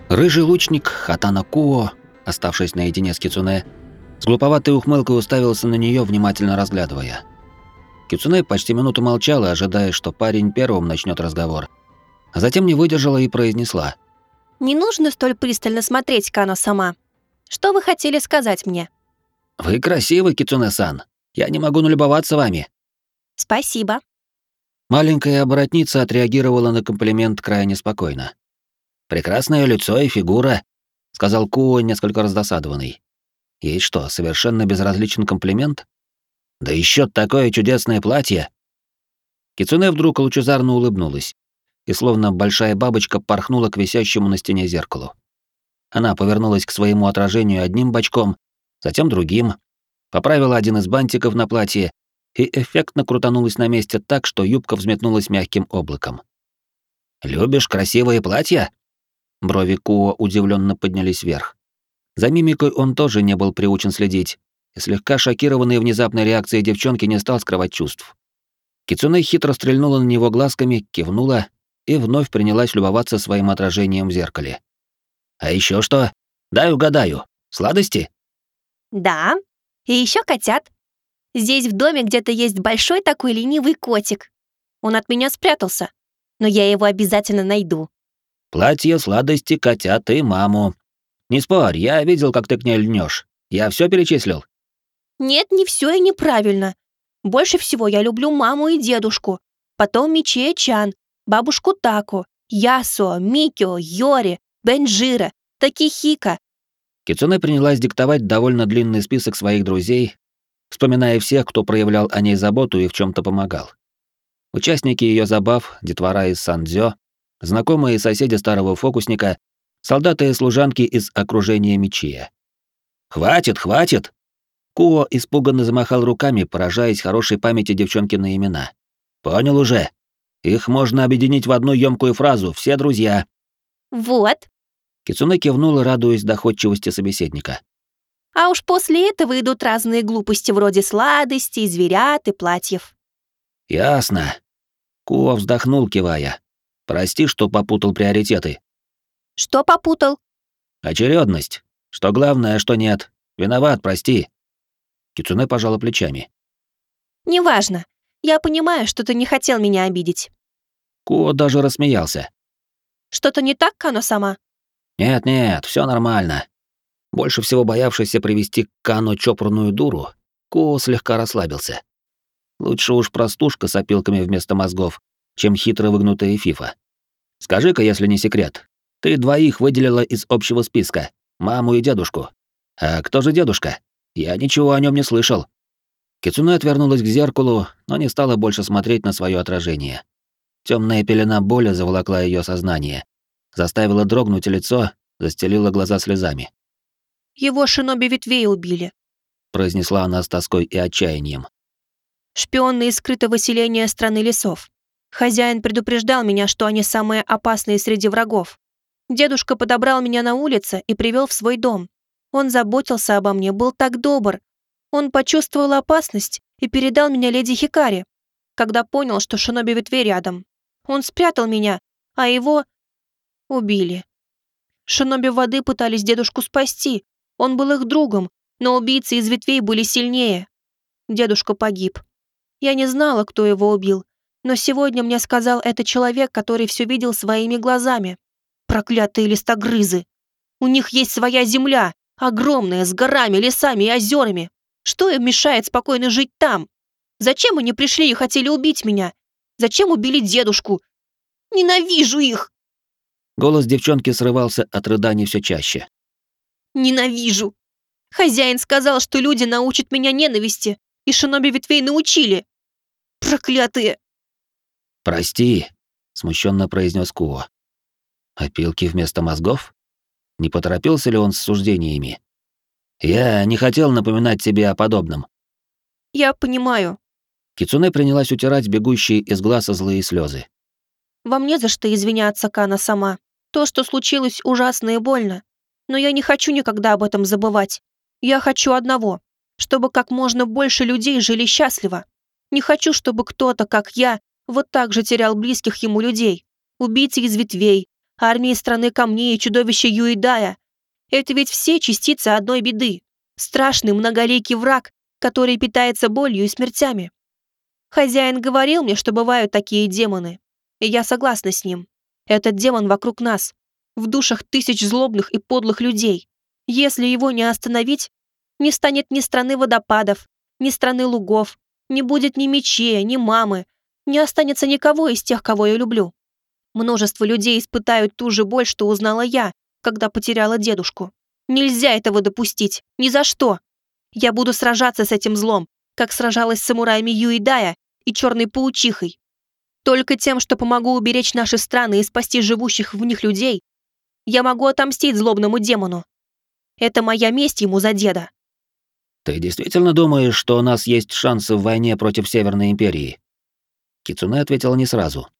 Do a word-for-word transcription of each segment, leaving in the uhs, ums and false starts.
Рыжий лучник Хатана Куо, оставшись наедине с Кицуне, с глуповатой ухмылкой уставился на нее, внимательно разглядывая. Кицуне почти минуту молчала, ожидая, что парень первым начнет разговор, а затем не выдержала и произнесла: «Не нужно столь пристально смотреть, Кано-сама. Что вы хотели сказать мне?» «Вы красивы, Кицуне-сан. Я не могу налюбоваться вами». «Спасибо». Маленькая оборотница отреагировала на комплимент крайне спокойно. «Прекрасное лицо и фигура», — сказал Куо, несколько раздосадованный. «Ей что, совершенно безразличен комплимент? Да еще такое чудесное платье!» Кицуне вдруг лучезарно улыбнулась и, словно большая бабочка, порхнула к висящему на стене зеркалу. Она повернулась к своему отражению одним бочком, затем другим, поправила один из бантиков на платье и эффектно крутанулась на месте так, что юбка взметнулась мягким облаком. «Любишь красивые платья?» Брови Куо удивленно поднялись вверх. За мимикой он тоже не был приучен следить, и слегка шокированный внезапной реакцией девчонки не стал скрывать чувств. Кицуне хитро стрельнула на него глазками, кивнула и вновь принялась любоваться своим отражением в зеркале. «А еще что? Дай угадаю. Сладости?» «Да. И еще котят. Здесь в доме где-то есть большой такой ленивый котик. Он от меня спрятался, но я его обязательно найду». «Платье, сладости, котят и маму. Не спорь, я видел, как ты к ней льнешь. Я все перечислил?» «Нет, не все и неправильно. Больше всего я люблю маму и дедушку, потом Мичие-чан, бабушку Таку, Ясуо, Микио, Йори, Бенджира, Такихика». Кицуне принялась диктовать довольно длинный список своих друзей, вспоминая всех, кто проявлял о ней заботу и в чем то помогал. Участники ее забав, детвора из Сандзё, знакомые и соседи старого фокусника, солдаты и служанки из окружения Мичия. «Хватит, хватит!» Куо испуганно замахал руками, поражаясь хорошей памяти девчонки на имена. «Понял уже. Их можно объединить в одну ёмкую фразу «все друзья». «Вот». Кицуне кивнула, радуясь доходчивости собеседника. А уж после этого идут разные глупости вроде сладостей, зверят и платьев. «Ясно». Куо вздохнул, кивая. «Прости, что попутал приоритеты». «Что попутал?» «Очередность. Что главное, что нет. Виноват, прости». Кицуне пожала плечами. «Неважно. Я понимаю, что ты не хотел меня обидеть». Куо даже рассмеялся. «Что-то не так, Кано-сама?» «Нет-нет, все нормально». Больше всего боявшийся привести к Кано чопорную дуру, Куо слегка расслабился. Лучше уж простушка с опилками вместо мозгов, чем хитро выгнутая фифа. «Скажи-ка, если не секрет, ты двоих выделила из общего списка, маму и дедушку. А кто же дедушка? Я ничего о нем не слышал». Кицуне отвернулась к зеркалу, но не стала больше смотреть на свое отражение. Темная пелена боли заволокла ее сознание, заставила дрогнуть лицо, застелила глаза слезами. «Его шиноби ветвей убили», — произнесла она с тоской и отчаянием. «Шпионы из скрытого селения страны лесов. Хозяин предупреждал меня, что они самые опасные среди врагов. Дедушка подобрал меня на улице и привел в свой дом. Он заботился обо мне, был так добр. Он почувствовал опасность и передал меня леди Хикари. Когда понял, что шиноби ветвей рядом, он спрятал меня, а его убили. Шиноби воды пытались дедушку спасти. Он был их другом, но убийцы из ветвей были сильнее. Дедушка погиб. Я не знала, кто его убил, но сегодня мне сказал это человек, который все видел своими глазами. Проклятые листогрызы. У них есть своя земля, огромная, с горами, лесами и озерами. Что им мешает спокойно жить там? Зачем они пришли и хотели убить меня? Зачем убили дедушку? Ненавижу их! Голос девчонки срывался от рыданий все чаще. Ненавижу! Хозяин сказал, что люди научат меня ненависти, и шиноби ветвей научили. Проклятые! «Прости», — смущенно произнес Куо. «Опилки вместо мозгов? Не поторопился ли он с суждениями? Я не хотел напоминать тебе о подобном». Я понимаю. Кицуне принялась утирать бегущие из глаза злые слезы. Вам не за что извиняться, Кано-сама. То, что случилось, ужасно и больно. Но я не хочу никогда об этом забывать. Я хочу одного, чтобы как можно больше людей жили счастливо. Не хочу, чтобы кто-то, как я, вот так же терял близких ему людей. Убийцы из ветвей, Армии страны камней и чудовище Юидая. Это ведь все частицы одной беды. Страшный многоликий враг, который питается болью и смертями. Хозяин говорил мне, что бывают такие демоны. И я согласна с ним. Этот демон вокруг нас, в душах тысяч злобных и подлых людей. Если его не остановить, не станет ни страны водопадов, ни страны лугов, не будет ни мечей, ни мамы, не останется никого из тех, кого я люблю. Множество людей испытают ту же боль, что узнала я, когда потеряла дедушку. Нельзя этого допустить, ни за что. Я буду сражаться с этим злом, как сражалась с самураями Юидая и черной паучихой. Только тем, что помогу уберечь наши страны и спасти живущих в них людей, я могу отомстить злобному демону. Это моя месть ему за деда. Ты действительно думаешь, что у нас есть шансы в войне против Северной Империи? Кицуне ответила не сразу.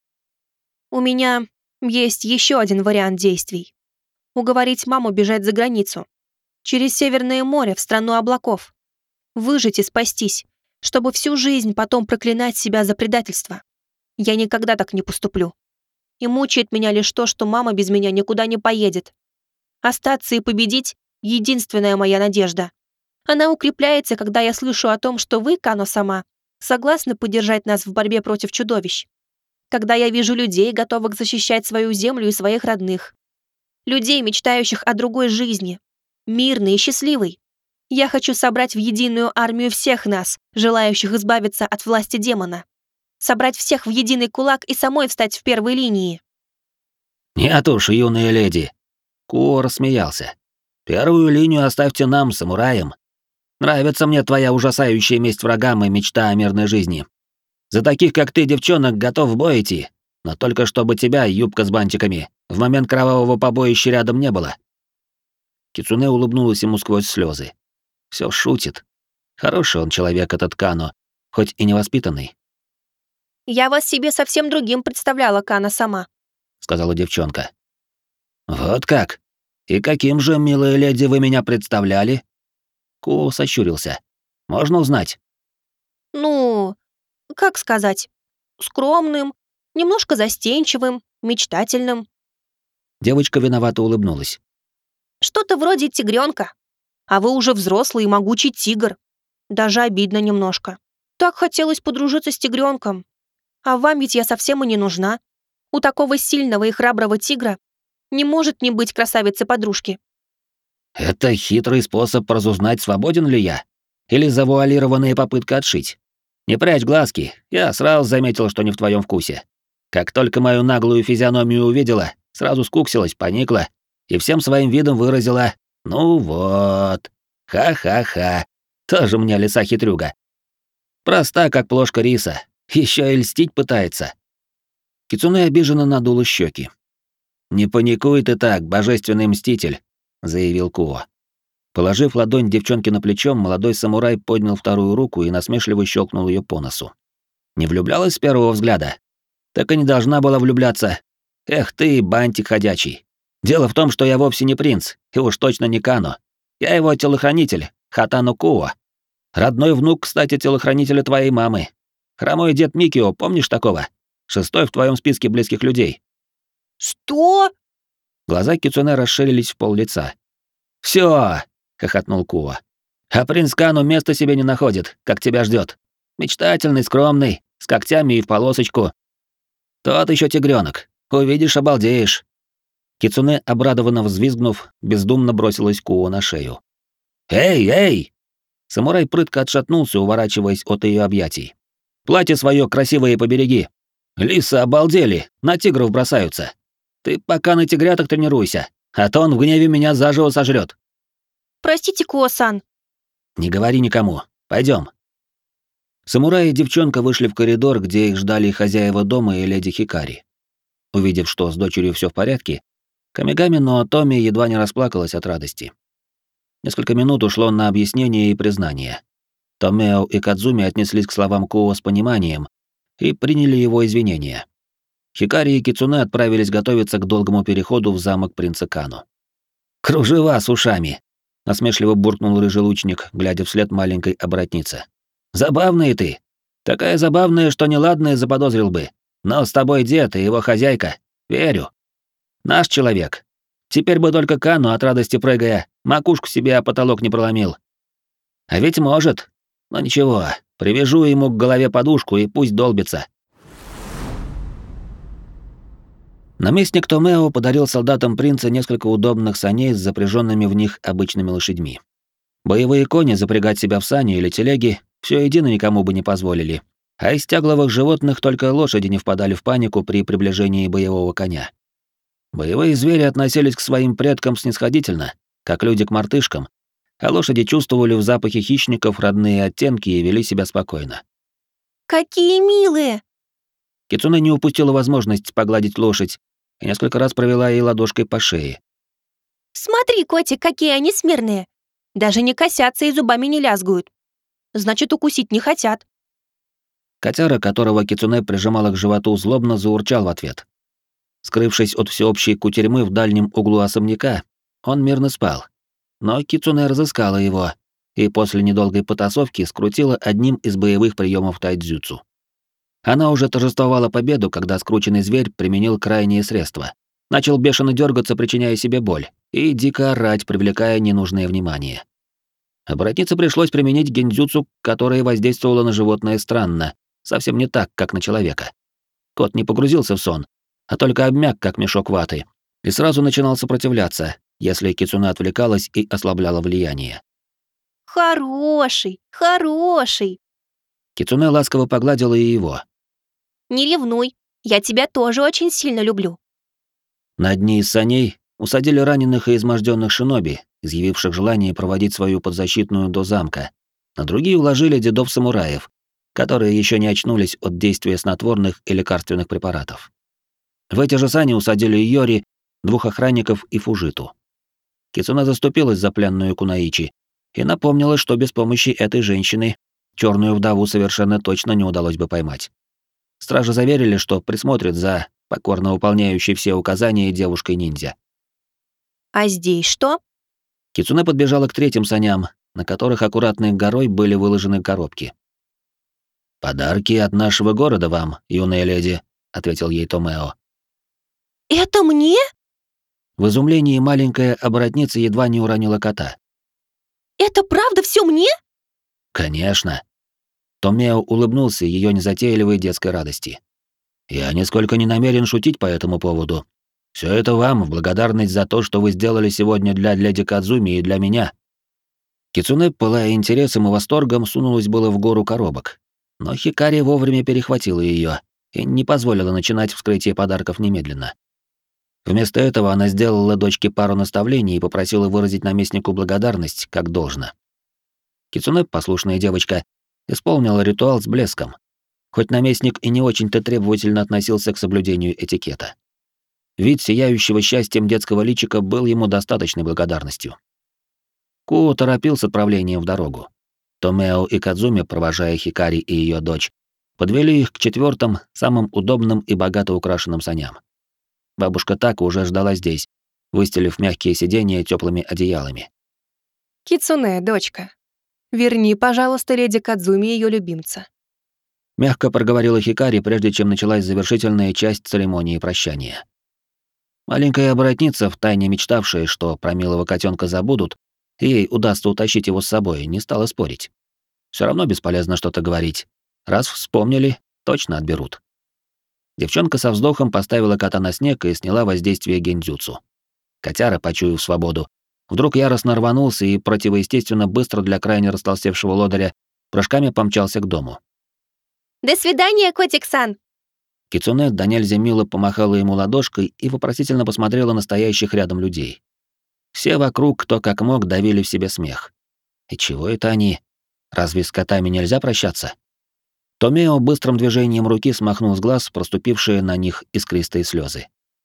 У меня есть еще один вариант действий. Уговорить маму бежать за границу. Через Северное море, в страну облаков. Выжить и спастись, чтобы всю жизнь потом проклинать себя за предательство. Я никогда так не поступлю. И мучает меня лишь то, что мама без меня никуда не поедет. Остаться и победить — единственная моя надежда. Она укрепляется, когда я слышу о том, что вы, Кано-сама, согласны поддержать нас в борьбе против чудовищ. Когда я вижу людей, готовых защищать свою землю и своих родных. Людей, мечтающих о другой жизни. Мирной и счастливой. Я хочу собрать в единую армию всех нас, желающих избавиться от власти демона. Собрать всех в единый кулак и самой встать в первой линии. Нет уж, юная леди. Куо рассмеялся. Первую линию оставьте нам, самураям. Нравится мне твоя ужасающая месть врагам и мечта о мирной жизни. За таких, как ты, девчонок, готов в бой идти, но только чтобы тебя, юбка с бантиками, в момент кровавого побоища рядом не было. Кицуне улыбнулась ему сквозь слезы. Все шутит. Хороший он человек, этот Кано, хоть и невоспитанный. «Я вас себе совсем другим представляла, Кано-сама», — сказала девчонка. «Вот как? И каким же, милая леди, вы меня представляли?» Ку сощурился. «Можно узнать?» «Ну, как сказать, скромным, немножко застенчивым, мечтательным. Девочка виновато улыбнулась. Что-то вроде тигренка. А вы уже взрослый и могучий тигр. Даже обидно немножко. Так хотелось подружиться с тигренком. А вам ведь я совсем и не нужна. У такого сильного и храброго тигра не может не быть красавицы-подружки». «Это хитрый способ разузнать, свободен ли я? Или завуалированная попытка отшить? Не прячь глазки, я сразу заметил, что не в твоем вкусе. Как только мою наглую физиономию увидела, сразу скуксилась, поникла и всем своим видом выразила: «Ну вот, ха-ха-ха, тоже мне лиса-хитрюга. Проста, как плошка риса, еще и льстить пытается». Кицуне обиженно надула щеки. «Не паникуй ты так, божественный мститель», — заявил Куо. Положив ладонь девчонке на плечо, молодой самурай поднял вторую руку и насмешливо щелкнул ее по носу. «Не влюблялась с первого взгляда? Так и не должна была влюбляться. Эх ты, бантик ходячий. Дело в том, что я вовсе не принц, и уж точно не Кано. Я его телохранитель, Хатано Куо. Родной внук, кстати, телохранителя твоей мамы. Хромой дед Микио, помнишь такого? Шестой в твоем списке близких людей». «Что?» Глаза Кицуне расширились в пол-лица. «Всё!» — хохотнул Куо. «А принц Кану места себе не находит, как тебя ждет. Мечтательный, скромный, с когтями и в полосочку. Тот еще тигренок. Увидишь, обалдеешь». Кицуне, обрадованно взвизгнув, бездумно бросилась Куо на шею. «Эй, эй!» Самурай прытко отшатнулся, уворачиваясь от ее объятий. «Платье свое красивое побереги. Лисы обалдели, на тигров бросаются. Ты пока на тигряток тренируйся, а то он в гневе меня заживо сожрет». «Простите, Куо-сан». «Не говори никому. Пойдем». Самурай и девчонка вышли в коридор, где их ждали хозяева дома и леди Хикари. Увидев, что с дочерью все в порядке, Камигами Ноотоми едва не расплакалась от радости. Несколько минут ушло на объяснение и признание. Томео и Кадзуми отнеслись к словам Куо с пониманием и приняли его извинения. Хикари и Кицуне отправились готовиться к долгому переходу в замок принца Кану. «Кружева с ушами!» — насмешливо буркнул рыжий лучник, глядя вслед маленькой оборотнице. «Забавная ты! Такая забавная, что неладное заподозрил бы. Но с тобой дед и его хозяйка. Верю». Наш человек. Теперь бы только Кану от радости прыгая, макушку себе о потолок не проломил. А ведь может. Но ничего, привяжу ему к голове подушку и пусть долбится. Наместник Томео подарил солдатам принца несколько удобных саней с запряженными в них обычными лошадьми. Боевые кони запрягать себя в сани или телеги все едино никому бы не позволили, а из тягловых животных только лошади не впадали в панику при приближении боевого коня. Боевые звери относились к своим предкам снисходительно, как люди к мартышкам, а лошади чувствовали в запахе хищников родные оттенки и вели себя спокойно. «Какие милые!» Кицуне не упустила возможность погладить лошадь и несколько раз провела ей ладошкой по шее. «Смотри, котик, какие они смирные! Даже не косятся и зубами не лязгают. Значит, укусить не хотят». Котяра, которого Кицуне прижимала к животу, злобно заурчал в ответ. Скрывшись от всеобщей кутерьмы в дальнем углу особняка, он мирно спал. Но Кицуне разыскала его и после недолгой потасовки скрутила одним из боевых приемов тайцзюцу. Она уже торжествовала победу, когда скрученный зверь применил крайние средства. Начал бешено дергаться, причиняя себе боль, и дико орать, привлекая ненужное внимание. Оборотнице пришлось применить гендзюцу, которое воздействовало на животное странно, совсем не так, как на человека. Кот не погрузился в сон, а только обмяк, как мешок ваты, и сразу начинал сопротивляться, если Кицуне отвлекалась и ослабляла влияние. «Хороший, хороший!» Кицуне ласково погладила и его. «Не ревнуй, я тебя тоже очень сильно люблю». На одни из саней усадили раненых и изможденных шиноби, изъявивших желание проводить свою подзащитную до замка. На другие уложили дедов-самураев, которые еще не очнулись от действия снотворных и лекарственных препаратов. В эти же сани усадили Йори, двух охранников и Фужиту. Кицуне заступилась за пленную Кунаичи и напомнила, что без помощи этой женщины черную вдову совершенно точно не удалось бы поймать. Стражи заверили, что присмотрят за покорно выполняющей все указания девушкой-ниндзя. «А здесь что?» Кицуне подбежала к третьим саням, на которых аккуратной горой были выложены коробки. «Подарки от нашего города вам, юная леди», — ответил ей Томео. «Это мне?» В изумлении маленькая оборотница едва не уронила кота. «Это правда все мне?» «Конечно». Томео улыбнулся ее незатейливой детской радости. «Я нисколько не намерен шутить по этому поводу. Все это вам в благодарность за то, что вы сделали сегодня для леди Кадзуми и для меня». Кицуне, пылая интересом и восторгом, сунулась было в гору коробок, но Хикари вовремя перехватила ее и не позволила начинать вскрытие подарков немедленно. Вместо этого она сделала дочке пару наставлений и попросила выразить наместнику благодарность, как должно. Кицуне, послушная девочка, исполнила ритуал с блеском, хоть наместник и не очень-то требовательно относился к соблюдению этикета. Вид сияющего счастьем детского личика был ему достаточной благодарностью. Куо торопил с отправлением в дорогу. Томео и Кадзуми, провожая Хикари и ее дочь, подвели их к четвертым, самым удобным и богато украшенным саням. Бабушка Така уже ждала здесь, выстелив мягкие сиденья теплыми одеялами. «Кицуне, дочка, верни, пожалуйста, леди Кадзуми ее любимца». Мягко проговорила Хикари, прежде чем началась завершительная часть церемонии прощания. Маленькая оборотница, втайне мечтавшая, что про милого котенка забудут, и ей удастся утащить его с собой, не стала спорить. Все равно бесполезно что-то говорить. Раз вспомнили, точно отберут. Девчонка со вздохом поставила кота на снег и сняла воздействие гендзюцу. Котяра, почуяв свободу, вдруг яростно рванулся и противоестественно быстро для крайне растолстевшего лодыря прыжками помчался к дому. «До свидания, котик-сан!» Кицуне до нельзя мило помахала ему ладошкой и вопросительно посмотрела на стоящих рядом людей. Все вокруг, кто как мог, давили в себе смех. И чего это они? Разве с котами нельзя прощаться? Томео быстрым движением руки смахнул с глаз проступившие на них искристые слезы.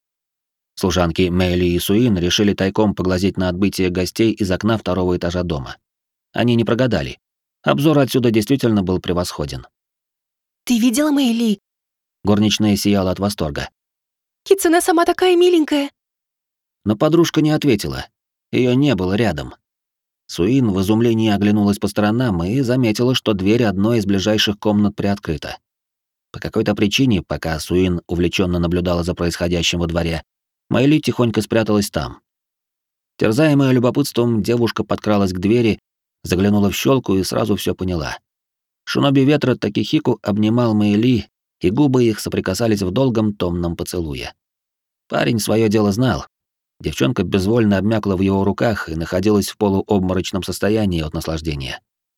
Служанки Мэйли и Суин решили тайком поглазеть на отбытие гостей из окна второго этажа дома. Они не прогадали. Обзор отсюда действительно был превосходен. «Ты видела Мэйли?» Горничная сияла от восторга. «Кицуне сама такая миленькая». Но подружка не ответила. Ее не было рядом. Суин в изумлении оглянулась по сторонам и заметила, что дверь одной из ближайших комнат приоткрыта. По какой-то причине, пока Суин увлеченно наблюдала за происходящим во дворе, Майли тихонько спряталась там. Терзаемая любопытством, девушка подкралась к двери, заглянула в щелку и сразу все поняла. Шиноби ветра Такихику обнимал Майли, и губы их соприкасались в долгом томном поцелуе. Парень свое дело знал. Девчонка безвольно обмякла в его руках и находилась в полуобморочном состоянии от наслаждения.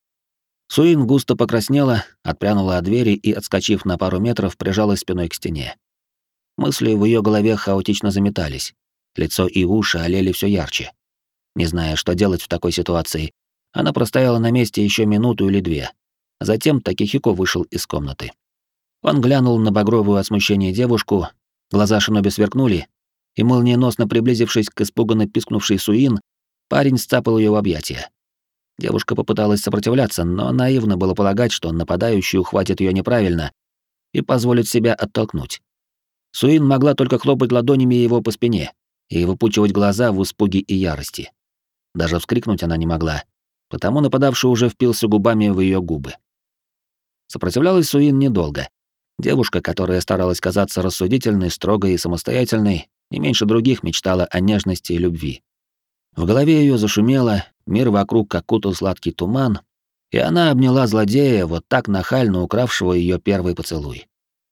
Суин густо покраснела, отпрянула от двери и, отскочив на пару метров, прижалась спиной к стене. Мысли в ее голове хаотично заметались. Лицо и уши олели все ярче. Не зная, что делать в такой ситуации, она простояла на месте еще минуту или две. Затем Такихико вышел из комнаты. Он глянул на багровую от смущения девушку, глаза Шиноби сверкнули, и, молниеносно приблизившись к испуганно пискнувшей Суин, парень сцапал ее в объятия. Девушка попыталась сопротивляться, но наивно было полагать, что нападающий ухватит ее неправильно и позволит себя оттолкнуть. Суин могла только хлопать ладонями его по спине и выпучивать глаза в испуге и ярости. Даже вскрикнуть она не могла, потому нападавший уже впился губами в ее губы. Сопротивлялась Суин недолго. Девушка, которая старалась казаться рассудительной, строгой и самостоятельной, не меньше других мечтала о нежности и любви. В голове ее зашумело, мир вокруг окутал сладкий туман, и она обняла злодея, вот так нахально укравшего ее первый поцелуй.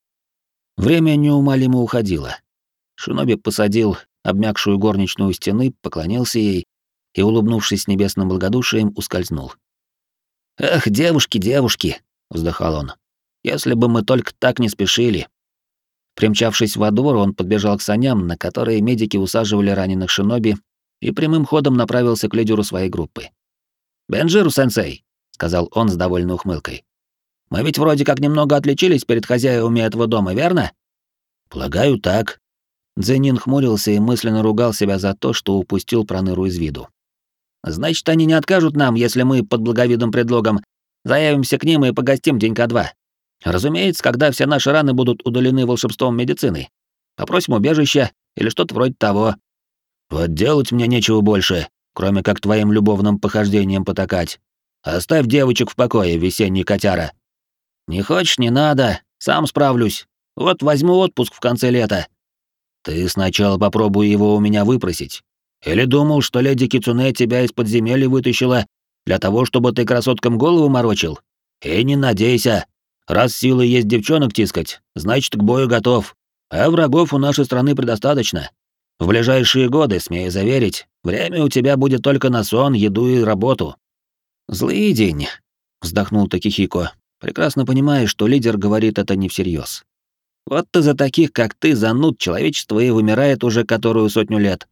Время неумолимо уходило. Шиноби посадил обмякшую горничную у стены, поклонился ей и, улыбнувшись небесным благодушием, ускользнул. «Эх, девушки, девушки!» — вздыхал он. «Если бы мы только так не спешили!» Примчавшись во двор, он подбежал к саням, на которые медики усаживали раненых шиноби, и прямым ходом направился к лидеру своей группы. «Бенджиру-сенсей!» — сказал он с довольной ухмылкой. «Мы ведь вроде как немного отличились перед хозяевами этого дома, верно?» «Полагаю, так». Дзенин хмурился и мысленно ругал себя за то, что упустил Проныру из виду. «Значит, они не откажут нам, если мы под благовидным предлогом заявимся к ним и погостим денька два. Разумеется, когда все наши раны будут удалены волшебством медицины. Попросим убежища или что-то вроде того. Вот делать мне нечего больше, кроме как твоим любовным похождениям потакать. Оставь девочек в покое, весенний котяра. Не хочешь, не надо, сам справлюсь. Вот возьму отпуск в конце лета. Ты сначала попробуй его у меня выпросить. Или думал, что леди Кицуне тебя из подземелья вытащила для того, чтобы ты красоткам голову морочил? И не надейся. Раз силы есть девчонок тискать, значит, к бою готов. А врагов у нашей страны предостаточно. В ближайшие годы, смею заверить, время у тебя будет только на сон, еду и работу. Злый день, вздохнул Такихико, прекрасно понимая, что лидер говорит это не всерьез. Вот ты за таких, как ты, зануд, человечество и вымирает уже которую сотню лет.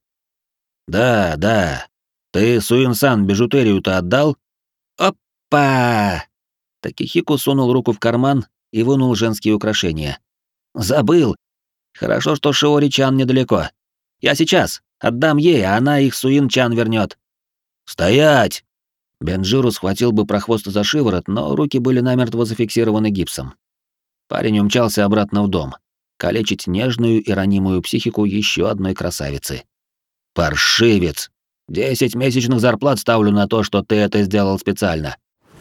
Да, да. Ты Суин-сан бижутерию-то отдал? Опа! Такихико сунул руку в карман и вынул женские украшения. Забыл. Хорошо, что Шиори-чан недалеко. Я сейчас. Отдам ей, а она их Суин-чан вернет. Стоять! Бенджиру схватил бы прохвоста за шиворот, но руки были намертво зафиксированы гипсом. Парень умчался обратно в дом, калечить нежную и ранимую психику еще одной красавицы. Паршивец! Десять месячных зарплат ставлю на то, что ты это сделал специально.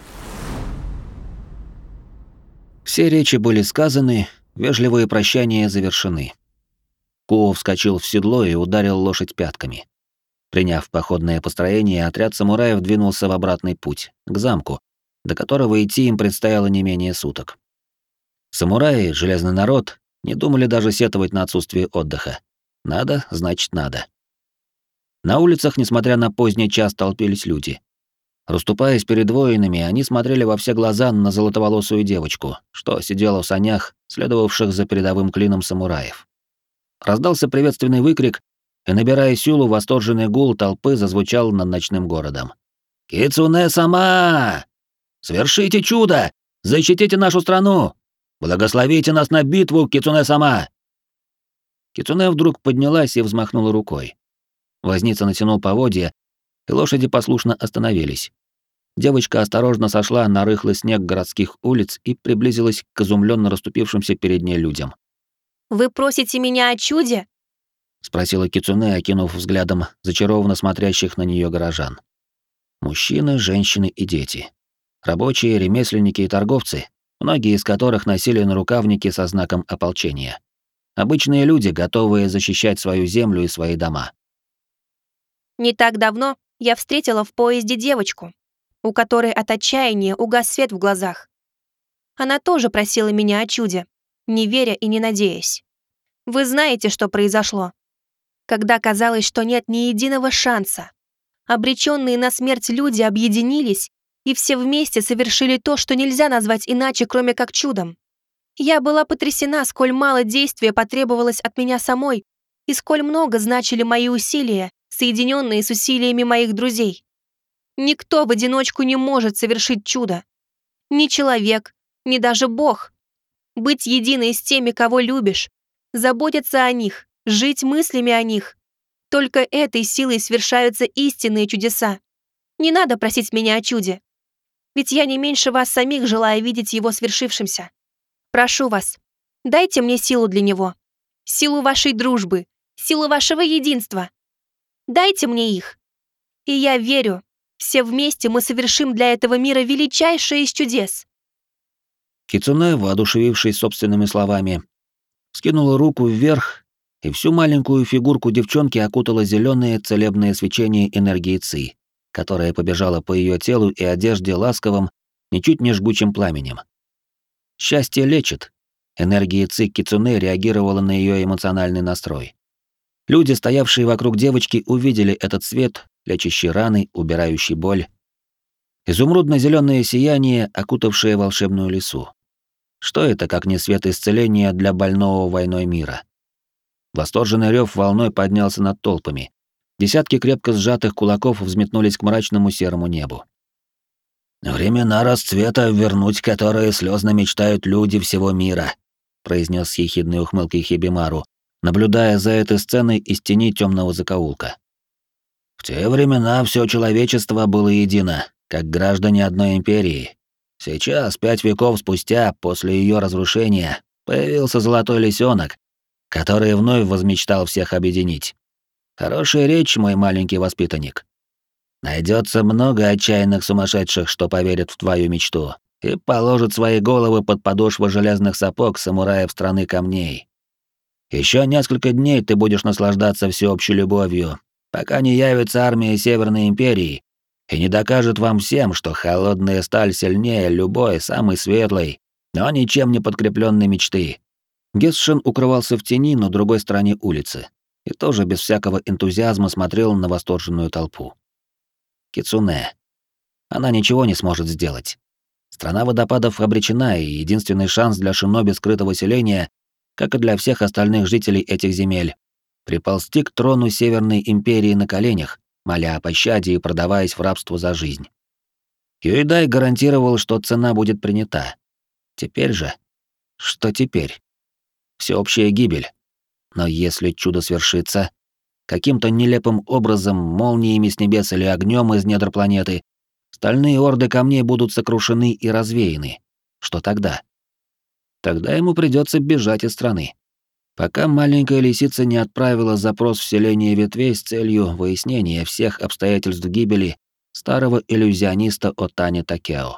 Все речи были сказаны, вежливые прощания завершены. Куо вскочил в седло и ударил лошадь пятками. Приняв походное построение, отряд самураев двинулся в обратный путь, к замку, до которого идти им предстояло не менее суток. Самураи, железный народ, не думали даже сетовать на отсутствие отдыха. Надо, значит надо. На улицах, несмотря на поздний час, толпились люди. Расступаясь перед воинами, они смотрели во все глаза на золотоволосую девочку, что сидела в санях, следовавших за передовым клином самураев. Раздался приветственный выкрик, и, набирая силу, восторженный гул толпы зазвучал над ночным городом. «Кицуне-сама! Свершите чудо! Защитите нашу страну! Благословите нас на битву, Кицуне-сама!» Кицуне вдруг поднялась и взмахнула рукой. Возница натянул поводья, и лошади послушно остановились. Девочка осторожно сошла на рыхлый снег городских улиц и приблизилась к изумленно расступившимся перед ней людям. «Вы просите меня о чуде?» — спросила Кицуне, окинув взглядом зачарованно смотрящих на нее горожан. Мужчины, женщины и дети. Рабочие, ремесленники и торговцы, многие из которых носили нарукавники со знаком ополчения. Обычные люди, готовые защищать свою землю и свои дома. Не так давно я встретила в поезде девочку, у которой от отчаяния угас свет в глазах. Она тоже просила меня о чуде, не веря и не надеясь. Вы знаете, что произошло? Когда казалось, что нет ни единого шанса, обреченные на смерть люди объединились и все вместе совершили то, что нельзя назвать иначе, кроме как чудом. Я была потрясена, сколь мало действия потребовалось от меня самой и сколь много значили мои усилия, соединенные с усилиями моих друзей. Никто в одиночку не может совершить чудо. Ни человек, ни даже Бог. Быть единой с теми, кого любишь, заботиться о них, жить мыслями о них. Только этой силой свершаются истинные чудеса. Не надо просить меня о чуде. Ведь я не меньше вас самих желаю видеть его свершившимся. Прошу вас, дайте мне силу для него. Силу вашей дружбы, силу вашего единства. Дайте мне их. И я верю, все вместе мы совершим для этого мира величайшее из чудес. Кицуне, воодушевившись собственными словами, скинула руку вверх, и всю маленькую фигурку девчонки окутало зеленое целебное свечение энергии ци, которое побежало по ее телу и одежде ласковым, ничуть не жгучим пламенем. Счастье лечит. Энергия ци Кицуне реагировала на ее эмоциональный настрой. Люди, стоявшие вокруг девочки, увидели этот свет, лечащий раны, убирающий боль. Изумрудно-зеленое сияние, окутавшее волшебную лесу. Что это, как не свет исцеления для больного войной мира? Восторженный рев волной поднялся над толпами. Десятки крепко сжатых кулаков взметнулись к мрачному серому небу. «Времена расцвета, вернуть которые слезно мечтают люди всего мира», произнес с ехидной ухмылкой Хибимару, наблюдая за этой сценой из тени темного закоулка. «В те времена все человечество было едино, как граждане одной империи. Сейчас, пять веков спустя, после ее разрушения, появился золотой лисенок, который вновь возмечтал всех объединить. Хорошая речь, мой маленький воспитанник. Найдется много отчаянных сумасшедших, что поверят в твою мечту и положат свои головы под подошвы железных сапог самураев страны камней. Еще несколько дней ты будешь наслаждаться всеобщей любовью, пока не явится армия Северной империи и не докажет вам всем, что холодная сталь сильнее любой самой светлой, но ничем не подкрепленной мечты». Гесшин укрывался в тени на другой стороне улицы и тоже без всякого энтузиазма смотрел на восторженную толпу. Кицуне. Она ничего не сможет сделать. Страна водопадов обречена, и единственный шанс для шиноби скрытого селения, как и для всех остальных жителей этих земель, приползти к трону Северной империи на коленях, моля о пощаде и продаваясь в рабство за жизнь. Юэдай гарантировал, что цена будет принята. Теперь же... Что теперь? Всеобщая гибель. Но если чудо свершится, каким-то нелепым образом, молниями с небес или огнем из недр планеты, стальные орды камней будут сокрушены и развеяны. Что тогда? Тогда ему придется бежать из страны. Пока маленькая лисица не отправила запрос в селение ветвей с целью выяснения всех обстоятельств гибели старого иллюзиониста Отани Такео.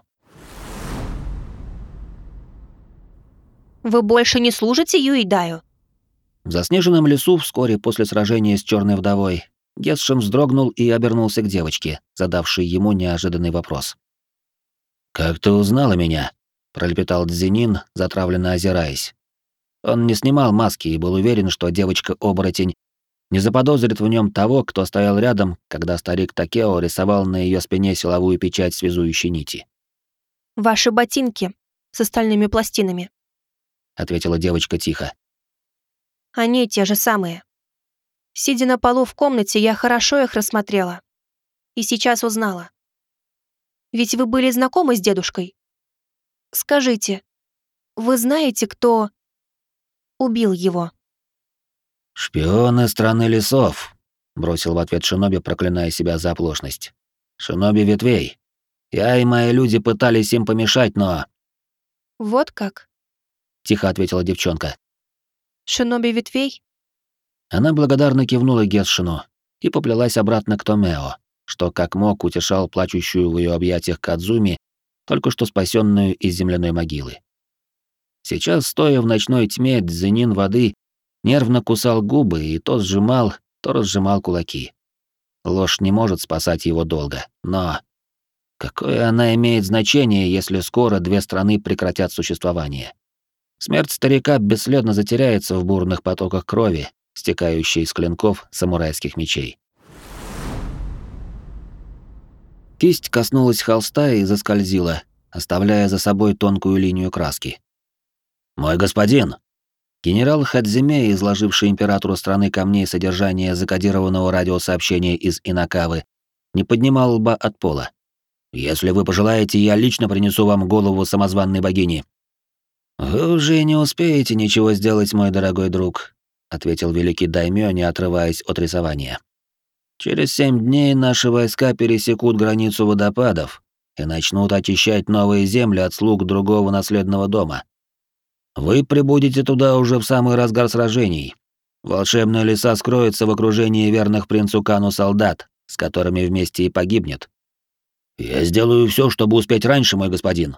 Вы больше не служите Юэдаю? В заснеженном лесу вскоре после сражения с Черной вдовой Гесшин вздрогнул и обернулся к девочке, задавшей ему неожиданный вопрос. «Как ты узнала меня?» — пролепетал Дзенин, затравленно озираясь. Он не снимал маски и был уверен, что девочка-оборотень не заподозрит в нем того, кто стоял рядом, когда старик Такео рисовал на ее спине силовую печать связующей нити. «Ваши ботинки с остальными пластинами», — ответила девочка тихо. «Они те же самые. Сидя на полу в комнате, я хорошо их рассмотрела. И сейчас узнала. Ведь вы были знакомы с дедушкой? Скажите, вы знаете, кто убил его?» «Шпионы страны лесов», — бросил в ответ шиноби, проклиная себя за оплошность. «Шиноби ветвей. Я и мои люди пытались им помешать, но...» «Вот как?» — тихо ответила девчонка. «Шиноби ветвей?» Она благодарно кивнула Гесшину и поплелась обратно к Томео, что как мог утешал плачущую в ее объятиях Кадзуми, только что спасенную из земляной могилы. Сейчас, стоя в ночной тьме, дзенин воды нервно кусал губы и то сжимал, то разжимал кулаки. Ложь не может спасать его долго, но... Какое она имеет значение, если скоро две страны прекратят существование? Смерть старика бесследно затеряется в бурных потоках крови, стекающей из клинков самурайских мечей. Кисть коснулась холста и заскользила, оставляя за собой тонкую линию краски. «Мой господин!» Генерал Хадзиме, изложивший императору страны камней содержание закодированного радиосообщения из Инакавы, не поднимал лба от пола. «Если вы пожелаете, я лично принесу вам голову самозванной богини». «Вы уже не успеете ничего сделать, мой дорогой друг», — ответил великий даймё, не отрываясь от рисования. «Через семь дней наши войска пересекут границу водопадов и начнут очищать новые земли от слуг другого наследного дома. Вы прибудете туда уже в самый разгар сражений. Волшебные леса скроются в окружении верных принцу Кану солдат, с которыми вместе и погибнет. Я сделаю все, чтобы успеть раньше, мой господин».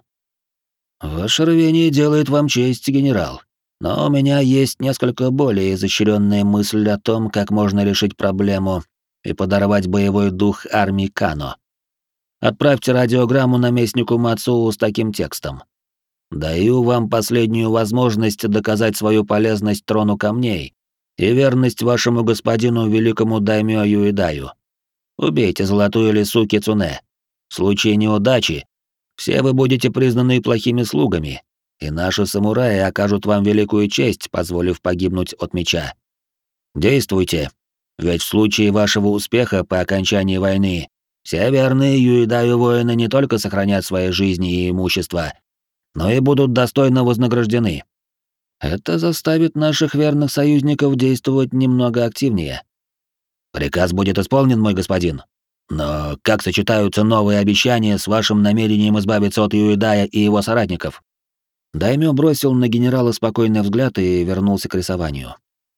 «Ваше рвение делает вам честь, генерал. Но у меня есть несколько более изощренная мысль о том, как можно решить проблему и подорвать боевой дух армии Кано. Отправьте радиограмму наместнику Мацуу с таким текстом. Даю вам последнюю возможность доказать свою полезность трону камней и верность вашему господину великому даймё Юэдаю. Убейте золотую лису Кицуне. В случае неудачи все вы будете признаны плохими слугами, и наши самураи окажут вам великую честь, позволив погибнуть от меча. Действуйте, ведь в случае вашего успеха по окончании войны все верные Юэдаю воины не только сохранят свои жизни и имущество, но и будут достойно вознаграждены. Это заставит наших верных союзников действовать немного активнее. Приказ будет исполнен, мой господин. Но как сочетаются новые обещания с вашим намерением избавиться от Юэдая и его соратников?» Даймё бросил на генерала спокойный взгляд и вернулся к рисованию.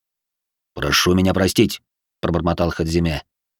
«Прошу меня простить», — пробормотал Хадзиме.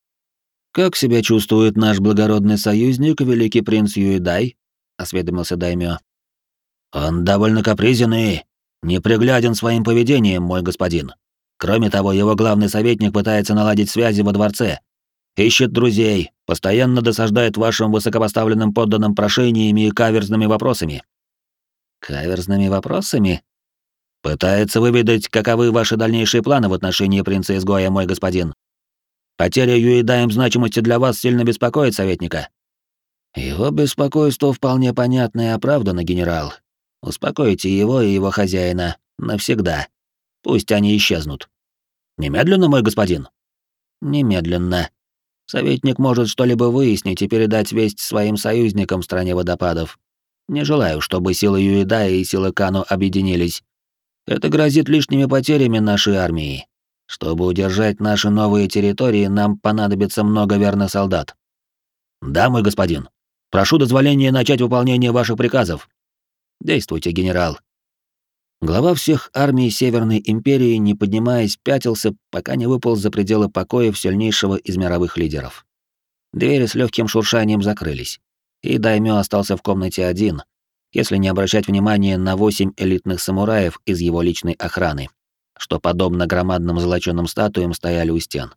«Как себя чувствует наш благородный союзник, великий принц Юэдай?» — осведомился Даймё. «Он довольно капризен и непригляден своим поведением, мой господин. Кроме того, его главный советник пытается наладить связи во дворце. Ищет друзей, постоянно досаждает вашим высокопоставленным подданным прошениями и каверзными вопросами». «Каверзными вопросами?» «Пытается выведать, каковы ваши дальнейшие планы в отношении принца-изгоя, мой господин. Потеря Юэдаем значимости для вас сильно беспокоит советника». «Его беспокойство вполне понятно и оправдано, генерал. Успокойте его и его хозяина. Навсегда. Пусть они исчезнут». «Немедленно, мой господин?» «Немедленно. Советник может что-либо выяснить и передать весть своим союзникам в стране водопадов. Не желаю, чтобы силы Юэдая и силы Кано объединились. Это грозит лишними потерями нашей армии. Чтобы удержать наши новые территории, нам понадобится много верных солдат». «Да, мой господин. Прошу дозволения начать выполнение ваших приказов». «Действуйте, генерал». Глава всех армий Северной империи, не поднимаясь, пятился, пока не выполз за пределы покоев сильнейшего из мировых лидеров. Двери с легким шуршанием закрылись, и Даймё остался в комнате один, если не обращать внимания на восемь элитных самураев из его личной охраны, что, подобно громадным золочёным статуям, стояли у стен.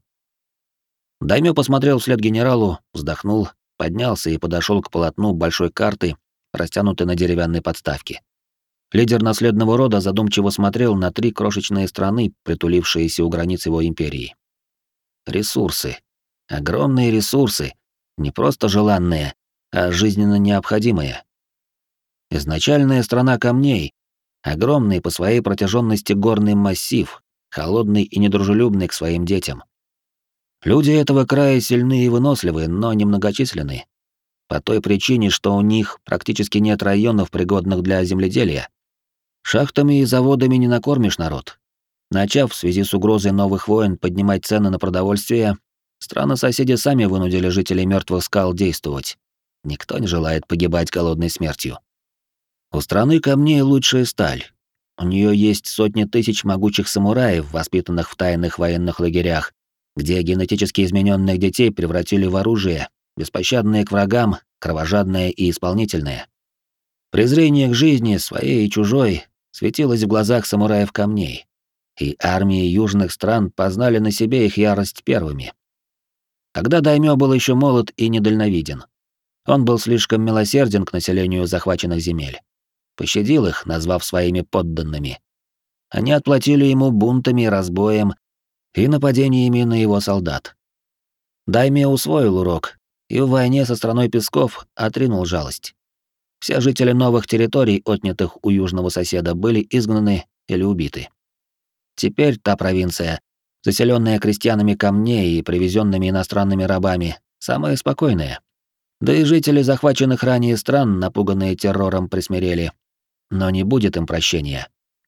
Даймё посмотрел вслед генералу, вздохнул, поднялся и подошел к полотну большой карты, растянутой на деревянной подставке. Лидер наследного рода задумчиво смотрел на три крошечные страны, притулившиеся у границ его империи. Ресурсы. Огромные ресурсы. Не просто желанные, а жизненно необходимые. Изначальная страна камней. Огромный по своей протяженности горный массив, холодный и недружелюбный к своим детям. Люди этого края сильны и выносливы, но немногочисленны. По той причине, что у них практически нет районов, пригодных для земледелия. Шахтами и заводами не накормишь народ. Начав в связи с угрозой новых войн поднимать цены на продовольствие, страны-соседи сами вынудили жителей мертвых скал действовать. Никто не желает погибать голодной смертью. У страны камней лучшая сталь. У нее есть сотни тысяч могучих самураев, воспитанных в тайных военных лагерях, где генетически измененных детей превратили в оружие, беспощадные к врагам, кровожадные и исполнительные. Презрение к жизни, своей и чужой, светилось в глазах самураев камней. и армии южных стран познали на себе их ярость первыми. Тогда даймё был еще молод и недальновиден. Он был слишком милосерден к населению захваченных земель. Пощадил их, назвав своими подданными. Они отплатили ему бунтами, разбоем и нападениями на его солдат. Даймё усвоил урок и в войне со страной песков отринул жалость. Все жители новых территорий, отнятых у южного соседа, были изгнаны или убиты. Теперь та провинция, заселенная крестьянами камней и привезенными иностранными рабами, самая спокойная. Да и жители захваченных ранее стран, напуганные террором, присмирели. Но не будет им прощения.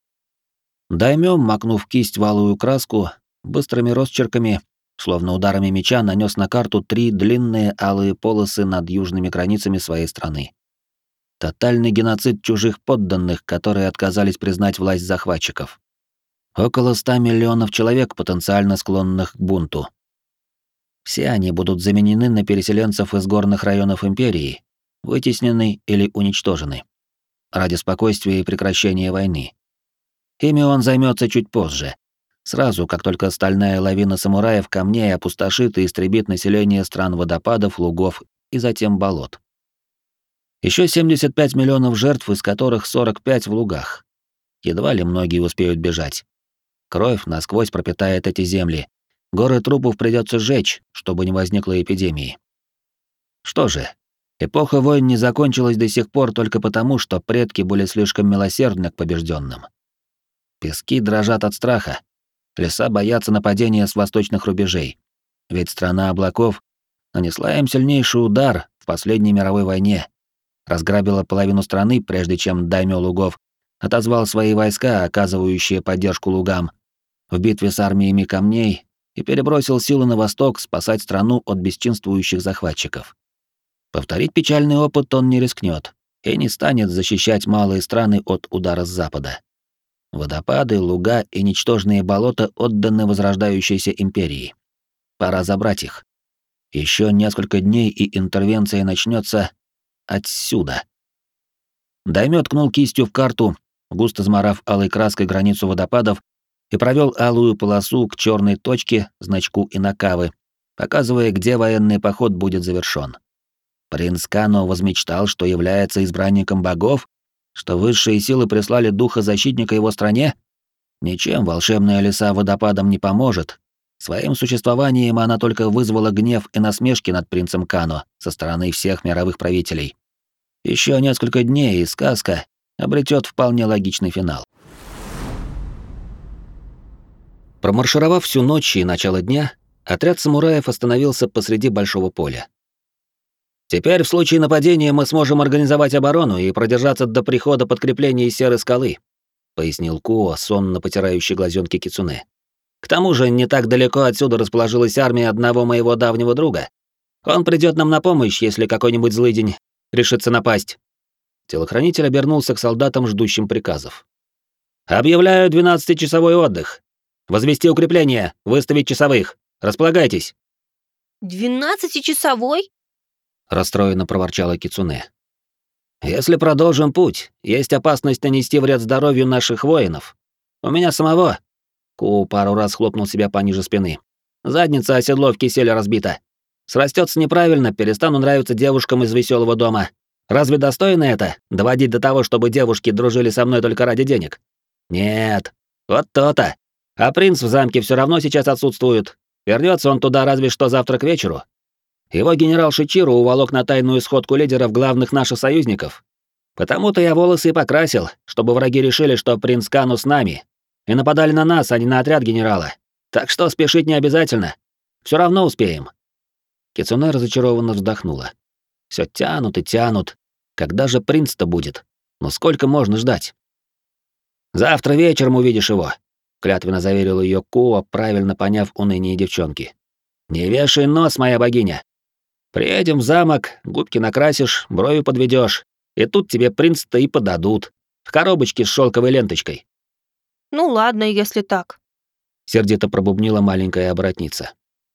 Даймё, макнув кисть в алую краску, быстрыми росчерками, словно ударами меча, нанес на карту три длинные алые полосы над южными границами своей страны. Тотальный геноцид чужих подданных, которые отказались признать власть захватчиков. Около ста миллионов человек, потенциально склонных к бунту. Все они будут заменены на переселенцев из горных районов империи, вытеснены или уничтожены. Ради спокойствия и прекращения войны. Ими он займется чуть позже. Сразу, как только стальная лавина самураев камней опустошит и истребит население стран водопадов, лугов и затем болот. Еще семьдесят пять миллионов жертв, из которых сорок пять в лугах. Едва ли многие успеют бежать. Кровь насквозь пропитает эти земли. Горы трупов придется сжечь, чтобы не возникло эпидемии. Что же, эпоха войн не закончилась до сих пор только потому, что предки были слишком милосердны к побежденным. Пески дрожат от страха. Леса боятся нападения с восточных рубежей. Ведь страна облаков нанесла им сильнейший удар в последней мировой войне. Разграбила половину страны, прежде чем даймё лугов отозвал свои войска, оказывающие поддержку лугам, в битве с армиями камней и перебросил силы на восток спасать страну от бесчинствующих захватчиков. Повторить печальный опыт он не рискнет и не станет защищать малые страны от удара с запада. Водопады, луга и ничтожные болота отданы возрождающейся империи. Пора забрать их. Еще несколько дней, и интервенция начнется отсюда. Даймё ткнул кистью в карту, густо замарав алой краской границу водопадов, и провел алую полосу к черной точке, значку Инакавы, показывая, где военный поход будет завершён. Принц Кано возмечтал, что является избранником богов, что высшие силы прислали духа-защитника его стране? Ничем волшебная лиса водопадом не поможет. Своим существованием она только вызвала гнев и насмешки над принцем Кано со стороны всех мировых правителей. Еще несколько дней, и сказка обретет вполне логичный финал. Промаршировав всю ночь и начало дня, отряд самураев остановился посреди большого поля. «Теперь в случае нападения мы сможем организовать оборону и продержаться до прихода подкрепления из Серой скалы», — пояснил Куо, сонно потирающий глазенки кицуне. «К тому же не так далеко отсюда расположилась армия одного моего давнего друга. Он придет нам на помощь, если какой-нибудь злыдень решится напасть». Телохранитель обернулся к солдатам, ждущим приказов. «Объявляю двенадцатичасовой отдых. Возвести укрепление, выставить часовых. Располагайтесь». «Двенадцатичасовой?» — расстроенно проворчала кицуне. «Если продолжим путь, есть опасность нанести вред здоровью наших воинов. У меня самого...» Ку пару раз хлопнул себя пониже спины. «Задница о седло в киселе разбита. Срастётся неправильно, перестану нравиться девушкам из веселого дома. Разве достойно это — доводить до того, чтобы девушки дружили со мной только ради денег? Нет, вот то-то. А принц в замке все равно сейчас отсутствует. Вернется он туда разве что завтра к вечеру. Его генерал Шичиро уволок на тайную сходку лидеров главных наших союзников. Потому-то я волосы и покрасил, чтобы враги решили, что принц Кану с нами, и нападали на нас, а не на отряд генерала. Так что спешить не обязательно. Все равно успеем». Кицуне разочарованно вздохнула. Все тянут и тянут. Когда же принц-то будет? Ну сколько можно ждать? «Завтра вечером увидишь его», — клятвенно заверил ее Куо, правильно поняв уныние девчонки. «Не вешай нос, моя богиня. Приедем в замок, губки накрасишь, брови подведешь, и тут тебе принца-то и подадут. В коробочке с шелковой ленточкой». «Ну ладно, если так», — сердито пробубнила маленькая оборотница.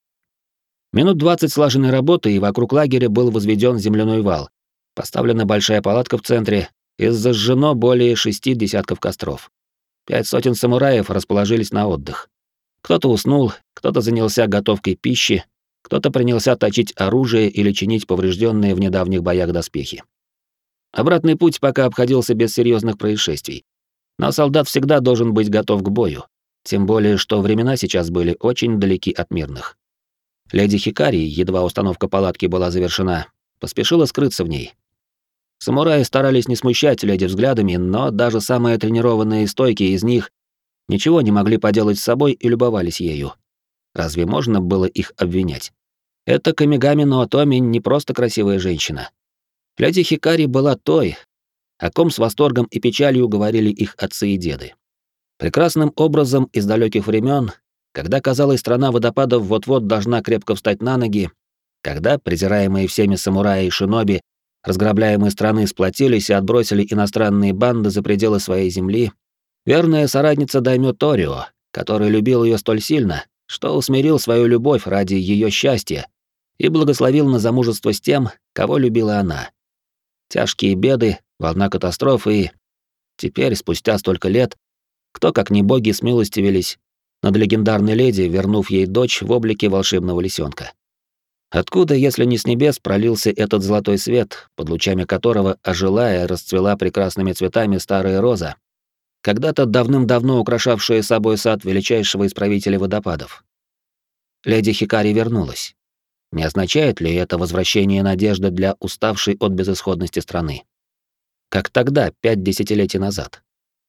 Минут двадцать слаженной работы, и вокруг лагеря был возведен земляной вал. Поставлена большая палатка в центре и зажжено более шести десятков костров. Пять сотен самураев расположились на отдых. Кто-то уснул, кто-то занялся готовкой пищи, кто-то принялся точить оружие или чинить поврежденные в недавних боях доспехи. Обратный путь пока обходился без серьезных происшествий. Но солдат всегда должен быть готов к бою, тем более что времена сейчас были очень далеки от мирных. Леди Хикари, едва установка палатки была завершена, поспешила скрыться в ней. Самураи старались не смущать леди взглядами, но даже самые тренированные и стойкие из них ничего не могли поделать с собой и любовались ею. Разве можно было их обвинять? Эта Камигами Ноотоми не просто красивая женщина. Леди Хикари была той, о ком с восторгом и печалью говорили их отцы и деды. Прекрасным образом из далеких времен, когда, казалось, страна водопадов вот-вот должна крепко встать на ноги, когда презираемые всеми самураи и шиноби разграбляемой страны сплотились и отбросили иностранные банды за пределы своей земли, верная соратница даймё Торио, который любил ее столь сильно, что усмирил свою любовь ради ее счастья и благословил на замужество с тем, кого любила она. Тяжкие беды, волна катастрофы и... Теперь, спустя столько лет, кто, как ни боги, смилостивились над легендарной леди, вернув ей дочь в облике волшебного лисенка. Откуда, если не с небес, пролился этот золотой свет, под лучами которого ожила и расцвела прекрасными цветами старая роза, когда-то давным-давно украшавшая собой сад величайшего из правителей водопадов? Леди Хикари вернулась. Не означает ли это возвращение надежды для уставшей от безысходности страны? Как тогда, пять десятилетий назад.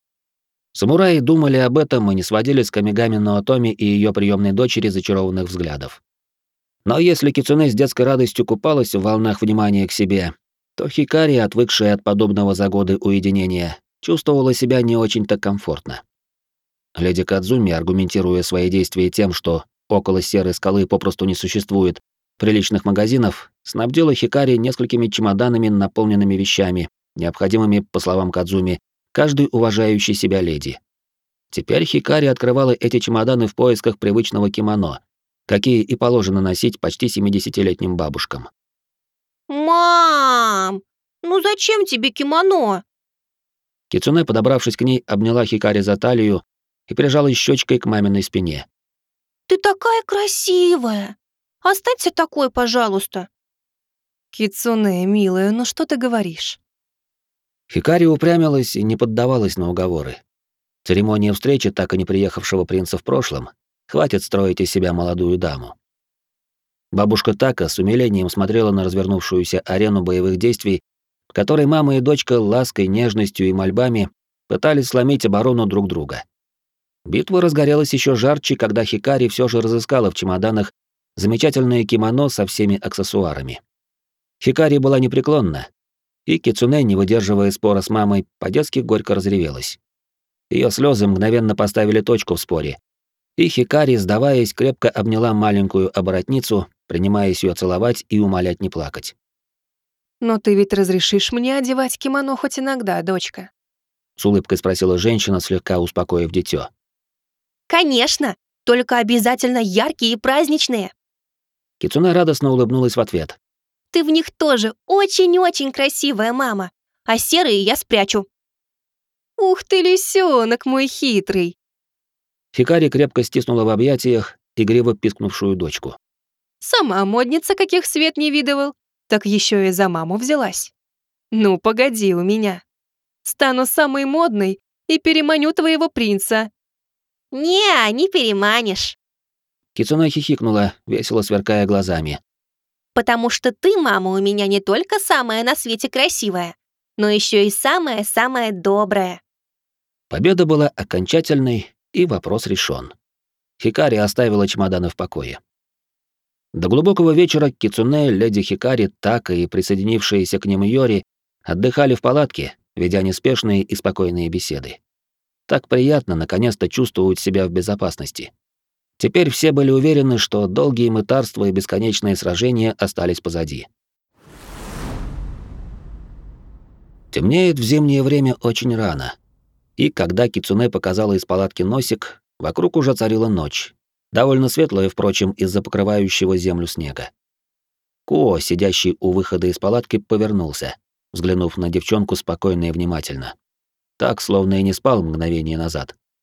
Самураи думали об этом и не сводили с Камигами Ноотоми и ее приемной дочери зачарованных взглядов. Но если Кицуне с детской радостью купалась в волнах внимания к себе, то Хикари, отвыкшая от подобного за годы уединения, чувствовала себя не очень-то комфортно. Леди Кадзуми, аргументируя свои действия тем, что около серой скалы попросту не существует приличных магазинов, снабдила Хикари несколькими чемоданами, наполненными вещами, необходимыми, по словам Кадзуми, каждой уважающей себя леди. Теперь Хикари открывала эти чемоданы в поисках привычного кимоно, какие и положено носить почти семидесятилетним бабушкам. «Мам, ну зачем тебе кимоно?» Кицуне, подобравшись к ней, обняла Хикари за талию и прижала щечкой к маминой спине. «Ты такая красивая! Останься такой, пожалуйста!» «Кицуне, милая, ну что ты говоришь?» Хикари упрямилась и не поддавалась на уговоры. Церемония встречи так и не приехавшего принца в прошлом. Хватит строить из себя молодую даму. Бабушка Така с умилением смотрела на развернувшуюся арену боевых действий, в которой мама и дочка лаской, нежностью и мольбами пытались сломить оборону друг друга. Битва разгорелась еще жарче, когда Хикари все же разыскала в чемоданах замечательное кимоно со всеми аксессуарами. Хикари была непреклонна, и Кицуне, не выдерживая спора с мамой, по-детски горько разревелась. Ее слезы мгновенно поставили точку в споре, и Хикари, сдаваясь, крепко обняла маленькую оборотницу, принимаясь ее целовать и умолять не плакать. «Но ты ведь разрешишь мне одевать кимоно хоть иногда, дочка?» С улыбкой спросила женщина, слегка успокоив дитё. «Конечно! Только обязательно яркие и праздничные!» Кицуне радостно улыбнулась в ответ. «Ты в них тоже очень-очень красивая, мама, а серые я спрячу». «Ух ты, лисенок мой хитрый!» Хикари крепко стиснула в объятиях игриво пискнувшую дочку. «Сама модница, каких свет не видывал, так еще и за маму взялась. Ну, погоди у меня. Стану самой модной и переманю твоего принца». «Не, не переманишь. Кицуне хихикнула, весело сверкая глазами. Потому что ты, мама, у меня не только самая на свете красивая, но еще и самая-самая добрая». Победа была окончательной, и вопрос решен. Хикари оставила чемоданы в покое. До глубокого вечера Кицуне, леди Хикари, Така и присоединившиеся к ним Йори отдыхали в палатке, ведя неспешные и спокойные беседы. Так приятно наконец-то чувствовать себя в безопасности. Теперь все были уверены, что долгие мытарства и бесконечные сражения остались позади. Темнеет в зимнее время очень рано. И когда Кицуне показала из палатки носик, вокруг уже царила ночь. Довольно светлая, впрочем, из-за покрывающего землю снега. Куо, сидящий у выхода из палатки, повернулся, взглянув на девчонку спокойно и внимательно. Так, словно и не спал мгновение назад,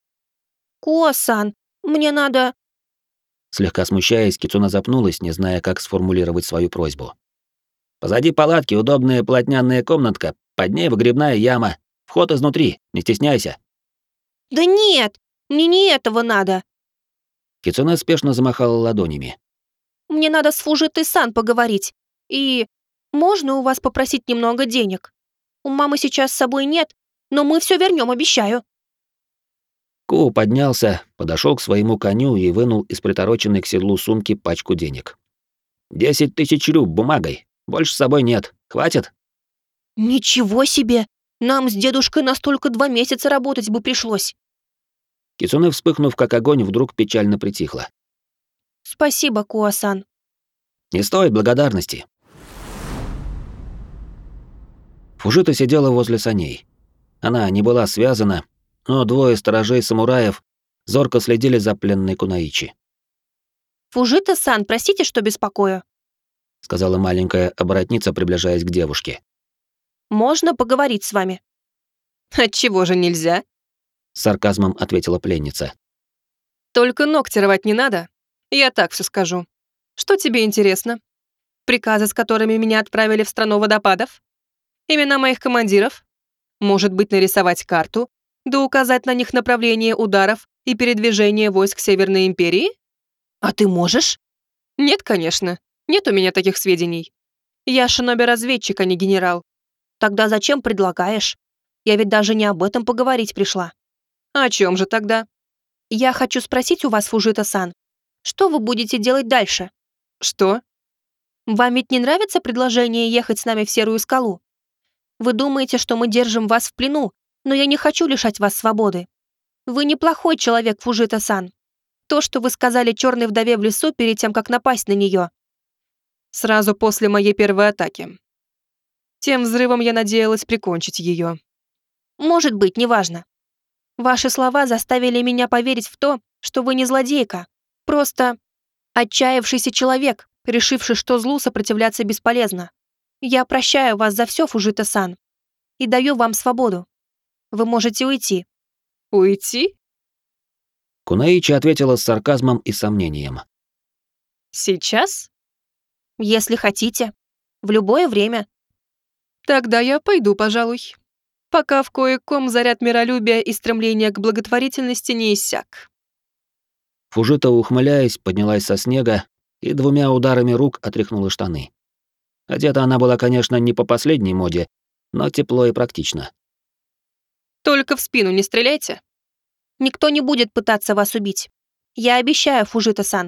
Куо-сан, мне надо... Слегка смущаясь, Кицуна запнулась, не зная, как сформулировать свою просьбу. «Позади палатки удобная полотняная комнатка, под ней выгребная яма. Вход изнутри, не стесняйся». Да нет, мне не этого надо. Кицуна спешно замахала ладонями. Мне надо с Фужитой-сан поговорить. И можно у вас попросить немного денег? У мамы сейчас с собой нет, но мы все вернем, обещаю. Ку поднялся, подошел к своему коню и вынул из притороченной к седлу сумки пачку денег. «Десять тысяч рю бумагой. Больше с собой нет. Хватит?» Ничего себе! Нам с дедушкой настолько два месяца работать бы пришлось. Кицуне, вспыхнув как огонь, вдруг печально притихла. Спасибо, Куо-сан. «Не стоит благодарности». Фужита сидела возле саней. Она не была связана, но двое сторожей-самураев зорко следили за пленной Кунаичи. Фужита-сан, простите, что беспокою. Сказала маленькая оборотница, приближаясь к девушке. Можно поговорить с вами? Отчего же нельзя? С сарказмом ответила пленница. Только ногти рвать не надо. Я так все скажу. Что тебе интересно? Приказы, с которыми меня отправили в страну водопадов? Имена моих командиров? Может быть, нарисовать карту, да указать на них направление ударов и передвижение войск Северной Империи? А ты можешь? Нет, конечно. Нет у меня таких сведений. Я шиноби-разведчик, а не генерал. Тогда зачем предлагаешь? Я ведь даже не об этом поговорить пришла. А о чем же тогда? Я хочу спросить у вас, Фужита-сан, что вы будете делать дальше? Что? Вам ведь не нравится предложение ехать с нами в Серую скалу? Вы думаете, что мы держим вас в плену, но я не хочу лишать вас свободы. Вы неплохой человек, Фужита-сан. То, что вы сказали черной вдове в лесу перед тем, как напасть на нее. Сразу после моей первой атаки. Тем взрывом я надеялась прикончить ее. Может быть, неважно. Ваши слова заставили меня поверить в то, что вы не злодейка. Просто отчаявшийся человек, решивший, что злу сопротивляться бесполезно. Я прощаю вас за все, Фужита-сан, и даю вам свободу. Вы можете уйти. Уйти? Кунаичи ответила с сарказмом и сомнением. Сейчас? Если хотите. В любое время. Тогда я пойду, пожалуй. Пока в кое-ком заряд миролюбия и стремления к благотворительности не иссяк. Фужита, ухмыляясь, поднялась со снега и двумя ударами рук отряхнула штаны. Одета она была, конечно, не по последней моде, но тепло и практично. Только в спину не стреляйте. Никто не будет пытаться вас убить. Я обещаю, Фужита-сан.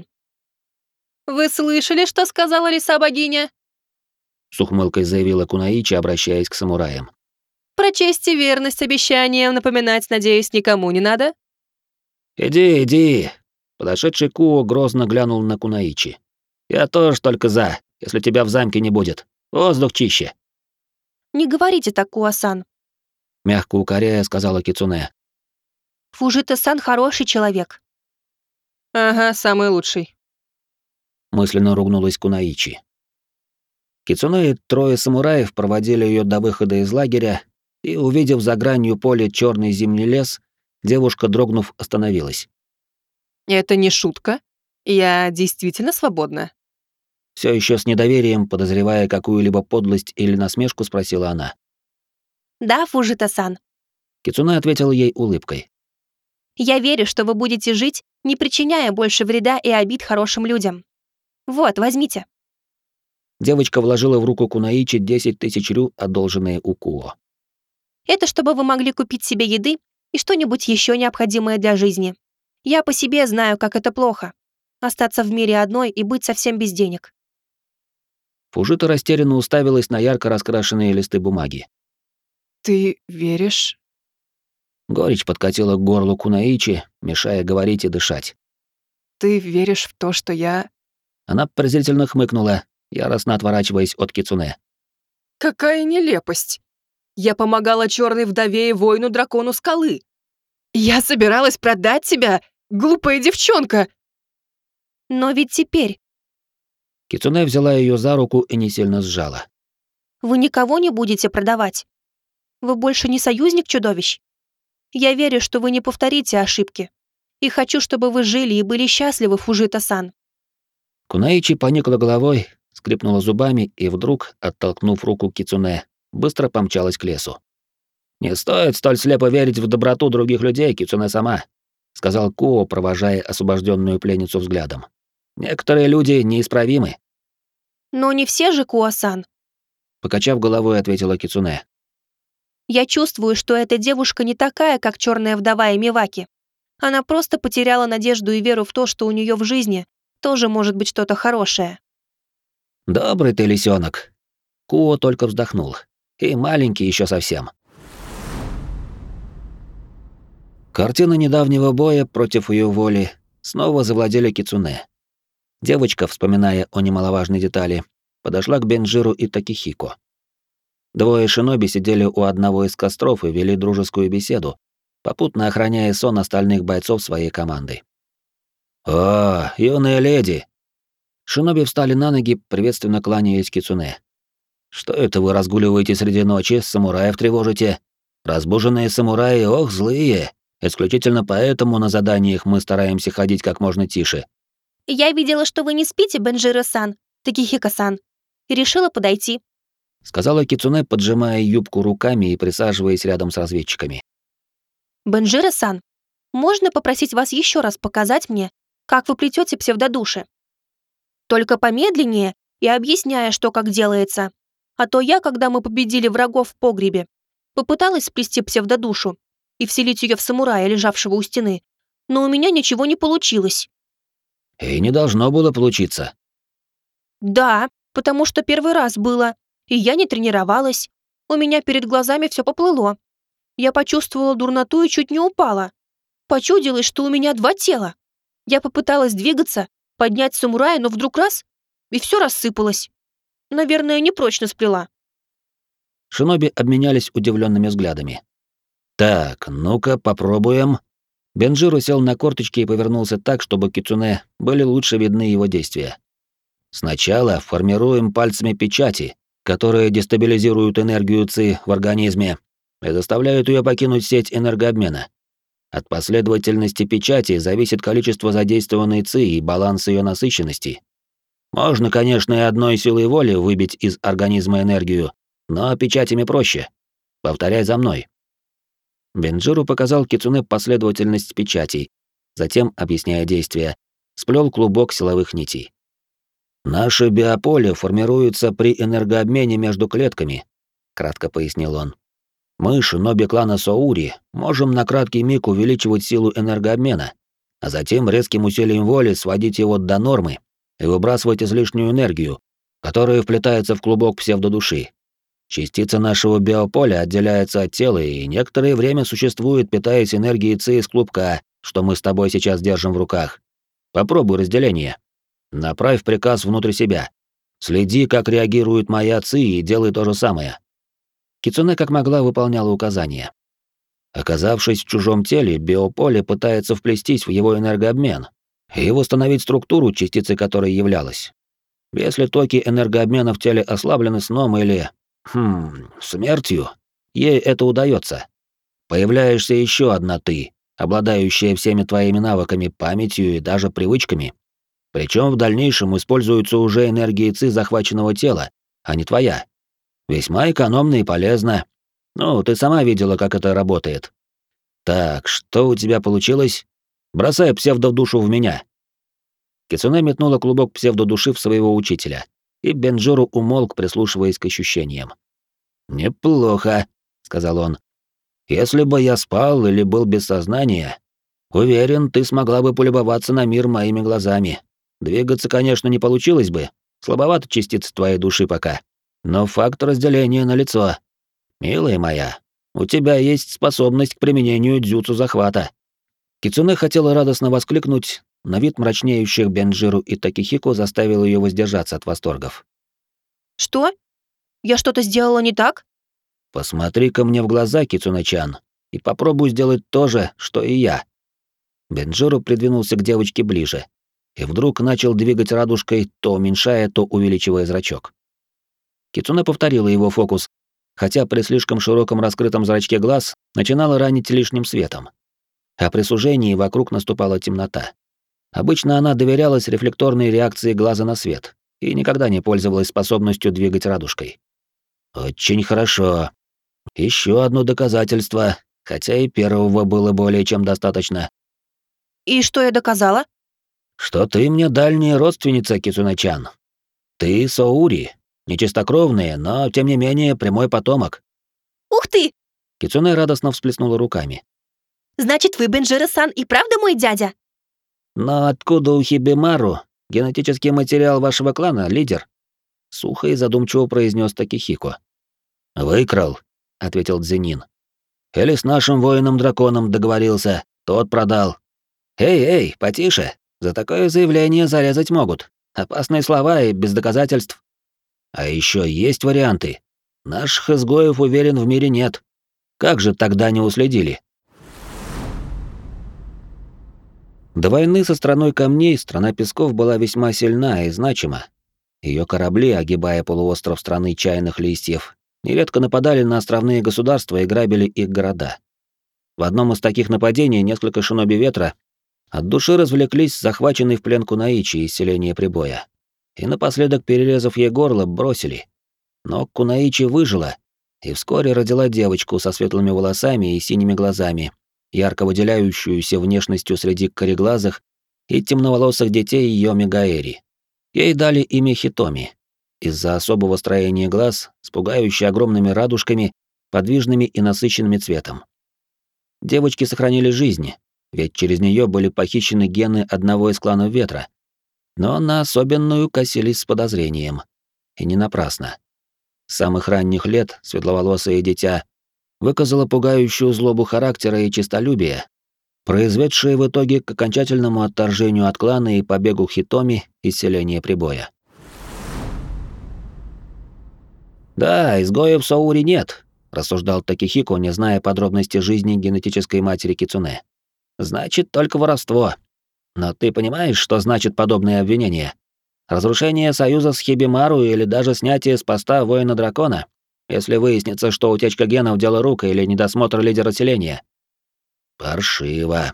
Вы слышали, что сказала лиса-богиня? С ухмылкой заявила Кунаичи, обращаясь к самураям. Про честь и верность обещаниям напоминать, надеюсь, никому не надо? «Иди, иди!» Подошедший Куо грозно глянул на Кунаичи. «Я тоже только за, если тебя в замке не будет. Воздух чище!» Не говорите так, Куо-сан. Мягко укоряя, сказала Кицуне. Фужита-сан хороший человек. Ага, самый лучший. Мысленно ругнулась Кунаичи. Кицуне и трое самураев проводили ее до выхода из лагеря, и, увидев за гранью поля черный зимний лес, девушка, дрогнув, остановилась. Это не шутка. Я действительно свободна. Все еще с недоверием, подозревая какую-либо подлость или насмешку, спросила она. Да, Фужита-сан. Кицуне ответила ей улыбкой. Я верю, что вы будете жить, не причиняя больше вреда и обид хорошим людям. Вот, возьмите. Девочка вложила в руку Кунаичи десять тысяч рю, одолженные у Куо. Это чтобы вы могли купить себе еды и что-нибудь еще необходимое для жизни. Я по себе знаю, как это плохо. Остаться в мире одной и быть совсем без денег. Фужита растерянно уставилась на ярко раскрашенные листы бумаги. Ты веришь? Горечь подкатила к горлу Кунаичи, мешая говорить и дышать. Ты веришь в то, что я... Она презрительно хмыкнула, яростно отворачиваясь от Кицуне. Какая нелепость! Я помогала черной вдове и воину-дракону скалы. Я собиралась продать тебя, глупая девчонка! Но ведь теперь Кицуне взяла ее за руку и не сильно сжала. вы никого не будете продавать. Вы больше не союзник чудовищ. Я верю, что вы не повторите ошибки. И хочу, чтобы вы жили и были счастливы, Фужита-сан. Кунаичи поникла головой, скрипнула зубами и вдруг, оттолкнув руку Кицуне, быстро помчалась к лесу. «Не стоит столь слепо верить в доброту других людей, Кицуне-сама», сказал Куо, провожая освобожденную пленницу взглядом. «Некоторые люди неисправимы», Но не все же, Куо-сан. покачав головой, ответила Кицуне. Я чувствую, что эта девушка не такая, как черная вдова и Миваки. Она просто потеряла надежду и веру в то, что у нее в жизни тоже может быть что-то хорошее. «Добрый ты лисенок. Куо только вздохнул. «И маленький еще совсем». Картина недавнего боя против ее воли снова завладели Кицуне. Девочка, вспоминая о немаловажной детали, подошла к Бенджиру и Такихико. Двое шиноби сидели у одного из костров и вели дружескую беседу, попутно охраняя сон остальных бойцов своей команды. «О, юная леди!» Шиноби встали на ноги, приветственно кланяясь Кицуне. «Что это вы разгуливаете среди ночи, самураев тревожите? Разбуженные самураи, ох, злые! Исключительно поэтому на заданиях мы стараемся ходить как можно тише». Я видела, что вы не спите, Бенджиро-сан, Такихико-сан, и решила подойти. Сказала Кицуне, поджимая юбку руками и присаживаясь рядом с разведчиками. Бенджиро-сан, можно попросить вас еще раз показать мне, как вы плетете псевдодуши? Только помедленнее и объясняя, что как делается. А то я, когда мы победили врагов в погребе, попыталась сплести псевдодушу и вселить ее в самурая, лежавшего у стены, но у меня ничего не получилось. И не должно было получиться. Да, потому что первый раз было, и я не тренировалась. У меня перед глазами все поплыло. Я почувствовала дурноту и чуть не упала. Почудилось, что у меня два тела. Я попыталась двигаться, поднять самурая, но вдруг раз, и все рассыпалось. Наверное, непрочно сплела. Шиноби обменялись удивленными взглядами. «Так, ну-ка, попробуем». Бенджиру сел на корточки и повернулся так, чтобы Кицуне были лучше видны его действия. «Сначала формируем пальцами печати, которые дестабилизируют энергию ЦИ в организме и заставляют ее покинуть сеть энергообмена. От последовательности печати зависит количество задействованной ЦИ и баланс ее насыщенности. Можно, конечно, и одной силой воли выбить из организма энергию, но печатями проще. Повторяй за мной». Бенджиру показал Кицуне последовательность печатей, затем, объясняя действия, сплел клубок силовых нитей. «Наше биополе формируется при энергообмене между клетками», — кратко пояснил он. «Мы, шиноби клана Соури, можем на краткий миг увеличивать силу энергообмена, а затем резким усилием воли сводить его до нормы и выбрасывать излишнюю энергию, которая вплетается в клубок псевдодуши. Частица нашего биополя отделяется от тела и некоторое время существует, питаясь энергией ЦИ из клубка, что мы с тобой сейчас держим в руках. Попробуй разделение. Направь приказ внутрь себя. Следи, как реагирует моя ЦИ, и делай то же самое». Кицуне как могла выполняла указания. Оказавшись в чужом теле, биополе пытается вплестись в его энергообмен и восстановить структуру, частицей которой являлась. Если токи энергообмена в теле ослаблены сном или... Хм, смертью, ей это удается. Появляешься еще одна ты, обладающая всеми твоими навыками, памятью и даже привычками. Причем в дальнейшем используются уже энергии ЦИ захваченного тела, а не твоя. Весьма экономно и полезно. Ну, ты сама видела, как это работает. Так, что у тебя получилось? Бросай псевдодушу в меня. Кицуне метнула клубок псевдодуши в своего учителя, и Бенджиру умолк, прислушиваясь к ощущениям. «Неплохо», — сказал он. «Если бы я спал или был без сознания, уверен, ты смогла бы полюбоваться на мир моими глазами. Двигаться, конечно, не получилось бы, слабовато частицы твоей души пока, но факт разделения налицо. Милая моя, у тебя есть способность к применению дзюцу захвата». Кицуне хотела радостно воскликнуть, но вид мрачнеющих Бенджиру и Такихико заставил ее воздержаться от восторгов. Что? Я что-то сделала не так? «Посмотри-ка мне в глаза, Кицуне-чан, и попробуй сделать то же, что и я». Бенджиру придвинулся к девочке ближе и вдруг начал двигать радужкой, то уменьшая, то увеличивая зрачок. Кицуне повторила его фокус, хотя при слишком широком раскрытом зрачке глаз начинала ранить лишним светом. а при сужении вокруг наступала темнота. Обычно она доверялась рефлекторной реакции глаза на свет и никогда не пользовалась способностью двигать радужкой. Очень хорошо. Еще одно доказательство, хотя и первого было более чем достаточно. И что я доказала? Что ты мне дальняя родственница, Кицунэ-чан. Ты Соури, нечистокровная, но, тем не менее, прямой потомок. Ух ты! Кицунэ радостно всплеснула руками. Значит, вы, Бенджиро-сан, и правда мой дядя? Но откуда у Хибимару генетический материал вашего клана, лидер? Сухо и задумчиво произнес Такихико. Выкрал, ответил Дзенин. Или с нашим воином-драконом договорился, тот продал. Эй, эй, потише, за такое заявление зарезать могут. Опасные слова и без доказательств. А еще есть варианты. Наших изгоев, уверен, в мире нет. Как же тогда не уследили? До войны со страной камней страна песков была весьма сильна и значима. Ее корабли, огибая полуостров страны чайных листьев, нередко нападали на островные государства и грабили их города. В одном из таких нападений несколько шиноби ветра от души развлеклись захваченной в плен Кунаичи из селения Прибоя. И напоследок, перерезав ей горло, бросили. Но Кунаичи выжила и вскоре родила девочку со светлыми волосами и синими глазами, ярко выделяющуюся внешностью среди кореглазых и темноволосых детей Йоми Гаэри. Ей дали имя Хитоми из-за особого строения глаз, с пугающе огромными радужками, подвижными и насыщенными цветом. Девочки сохранили жизни, ведь через нее были похищены гены одного из кланов Ветра, но на особенную косились с подозрением. И не напрасно. С самых ранних лет светловолосое дитя выказала пугающую злобу характера и честолюбия, произведшие в итоге к окончательному отторжению от клана и побегу Хитоми из селения Прибоя. «Да, изгоев Соури нет», — рассуждал Такихико, не зная подробностей жизни генетической матери Кицунэ. «Значит, только воровство. Но ты понимаешь, что значит подобное обвинение? Разрушение союза с Хибимару или даже снятие с поста воина-дракона, если выяснится, что утечка генов — дело рук или недосмотр лидера селения?» «Паршиво».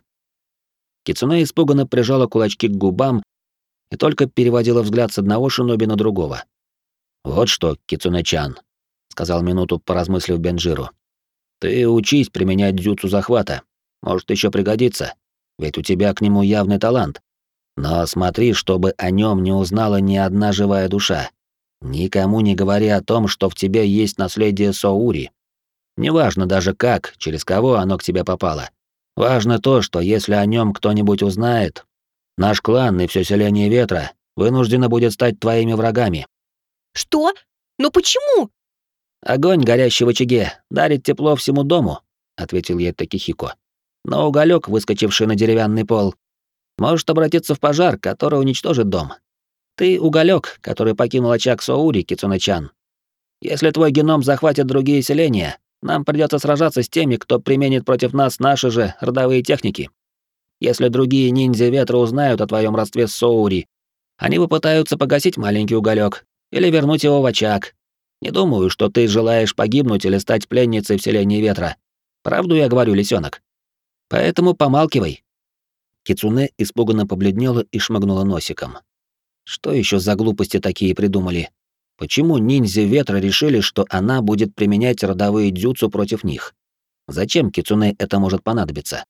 Кицунэ испуганно прижала кулачки к губам и только переводила взгляд с одного шиноби на другого. «Вот что, Кицунэ-чан», — сказал минуту, поразмыслив Бенджиру. «Ты учись применять дзюцу захвата. Может, еще пригодится, ведь у тебя к нему явный талант. Но смотри, чтобы о нем не узнала ни одна живая душа. Никому не говори о том, что в тебе есть наследие Соури. Неважно даже как, через кого оно к тебе попало. Важно то, что если о нем кто-нибудь узнает, наш клан и все селение Ветра вынуждено будет стать твоими врагами». Что? Но почему? «Огонь, горящий в очаге, дарит тепло всему дому», — ответил ей Такихико. «Но уголек, выскочивший на деревянный пол, может обратиться в пожар, который уничтожит дом. Ты уголек, который покинул очаг Соури, Кицунэ-чан. Если твой геном захватит другие селения, нам придется сражаться с теми, кто применит против нас наши же родовые техники. Если другие ниндзя Ветра узнают о твоем родстве с Соури, они попытаются погасить маленький уголек или вернуть его в очаг. Не думаю, что ты желаешь погибнуть или стать пленницей в селении Ветра. Правду я говорю, лисенок? Поэтому помалкивай». Кицунэ испуганно побледнела и шмыгнула носиком. Что еще за глупости такие придумали? Почему ниндзя Ветра решили, что она будет применять родовые дзюцу против них? Зачем Кицунэ это может понадобиться?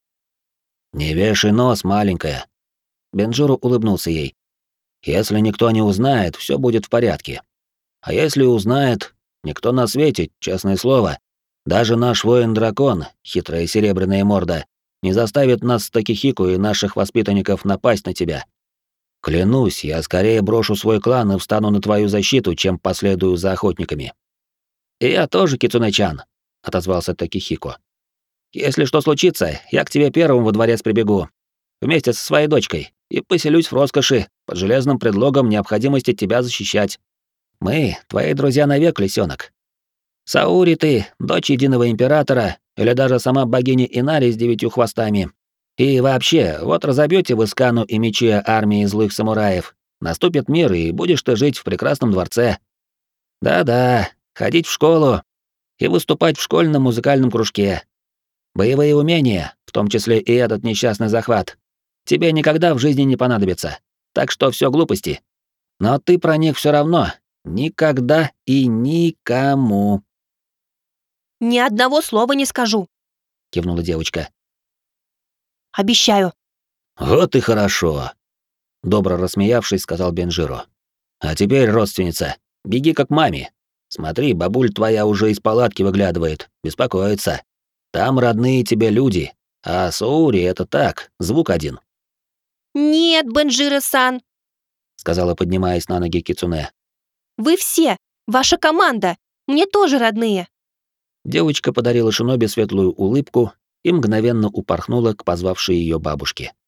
«Не вешай нос, маленькая». Бенджуру улыбнулся ей. «Если никто не узнает, все будет в порядке. А если узнает, никто на свете, честное слово, даже наш воин-дракон, хитрая серебряная морда, не заставит нас с Такихико и наших воспитанников напасть на тебя. Клянусь, я скорее брошу свой клан и встану на твою защиту, чем последую за охотниками». «И я тоже, Кицунэ-чан», — отозвался Такихико. «Если что случится, я к тебе первым во дворец прибегу, вместе со своей дочкой, и поселюсь в роскоши, под железным предлогом необходимости тебя защищать. Мы — твои друзья навек, лисенок. Саури ты, дочь единого императора, или даже сама богиня Инари с девятью хвостами. И вообще, вот разобьете вы Скану и Мичиа армии злых самураев, наступит мир, и будешь ты жить в прекрасном дворце. Да-да, ходить в школу и выступать в школьном музыкальном кружке. Боевые умения, в том числе и этот несчастный захват, тебе никогда в жизни не понадобятся. Так что все глупости. Но ты про них все равно никогда и никому. Ни одного слова не скажу. Кивнула девочка. Обещаю. Вот и хорошо. Добро рассмеявшись, сказал Бенжиро. А теперь, родственница, беги как маме. Смотри, бабуль твоя уже из палатки выглядывает, беспокоится. Там родные тебе люди, а Соури — это так, звук один. Нет, Бенжиро-сан, Сказала, поднимаясь на ноги Кицуне. вы все, ваша команда, мне тоже родные. Девочка подарила Шиноби светлую улыбку и мгновенно упорхнула к позвавшей ее бабушке.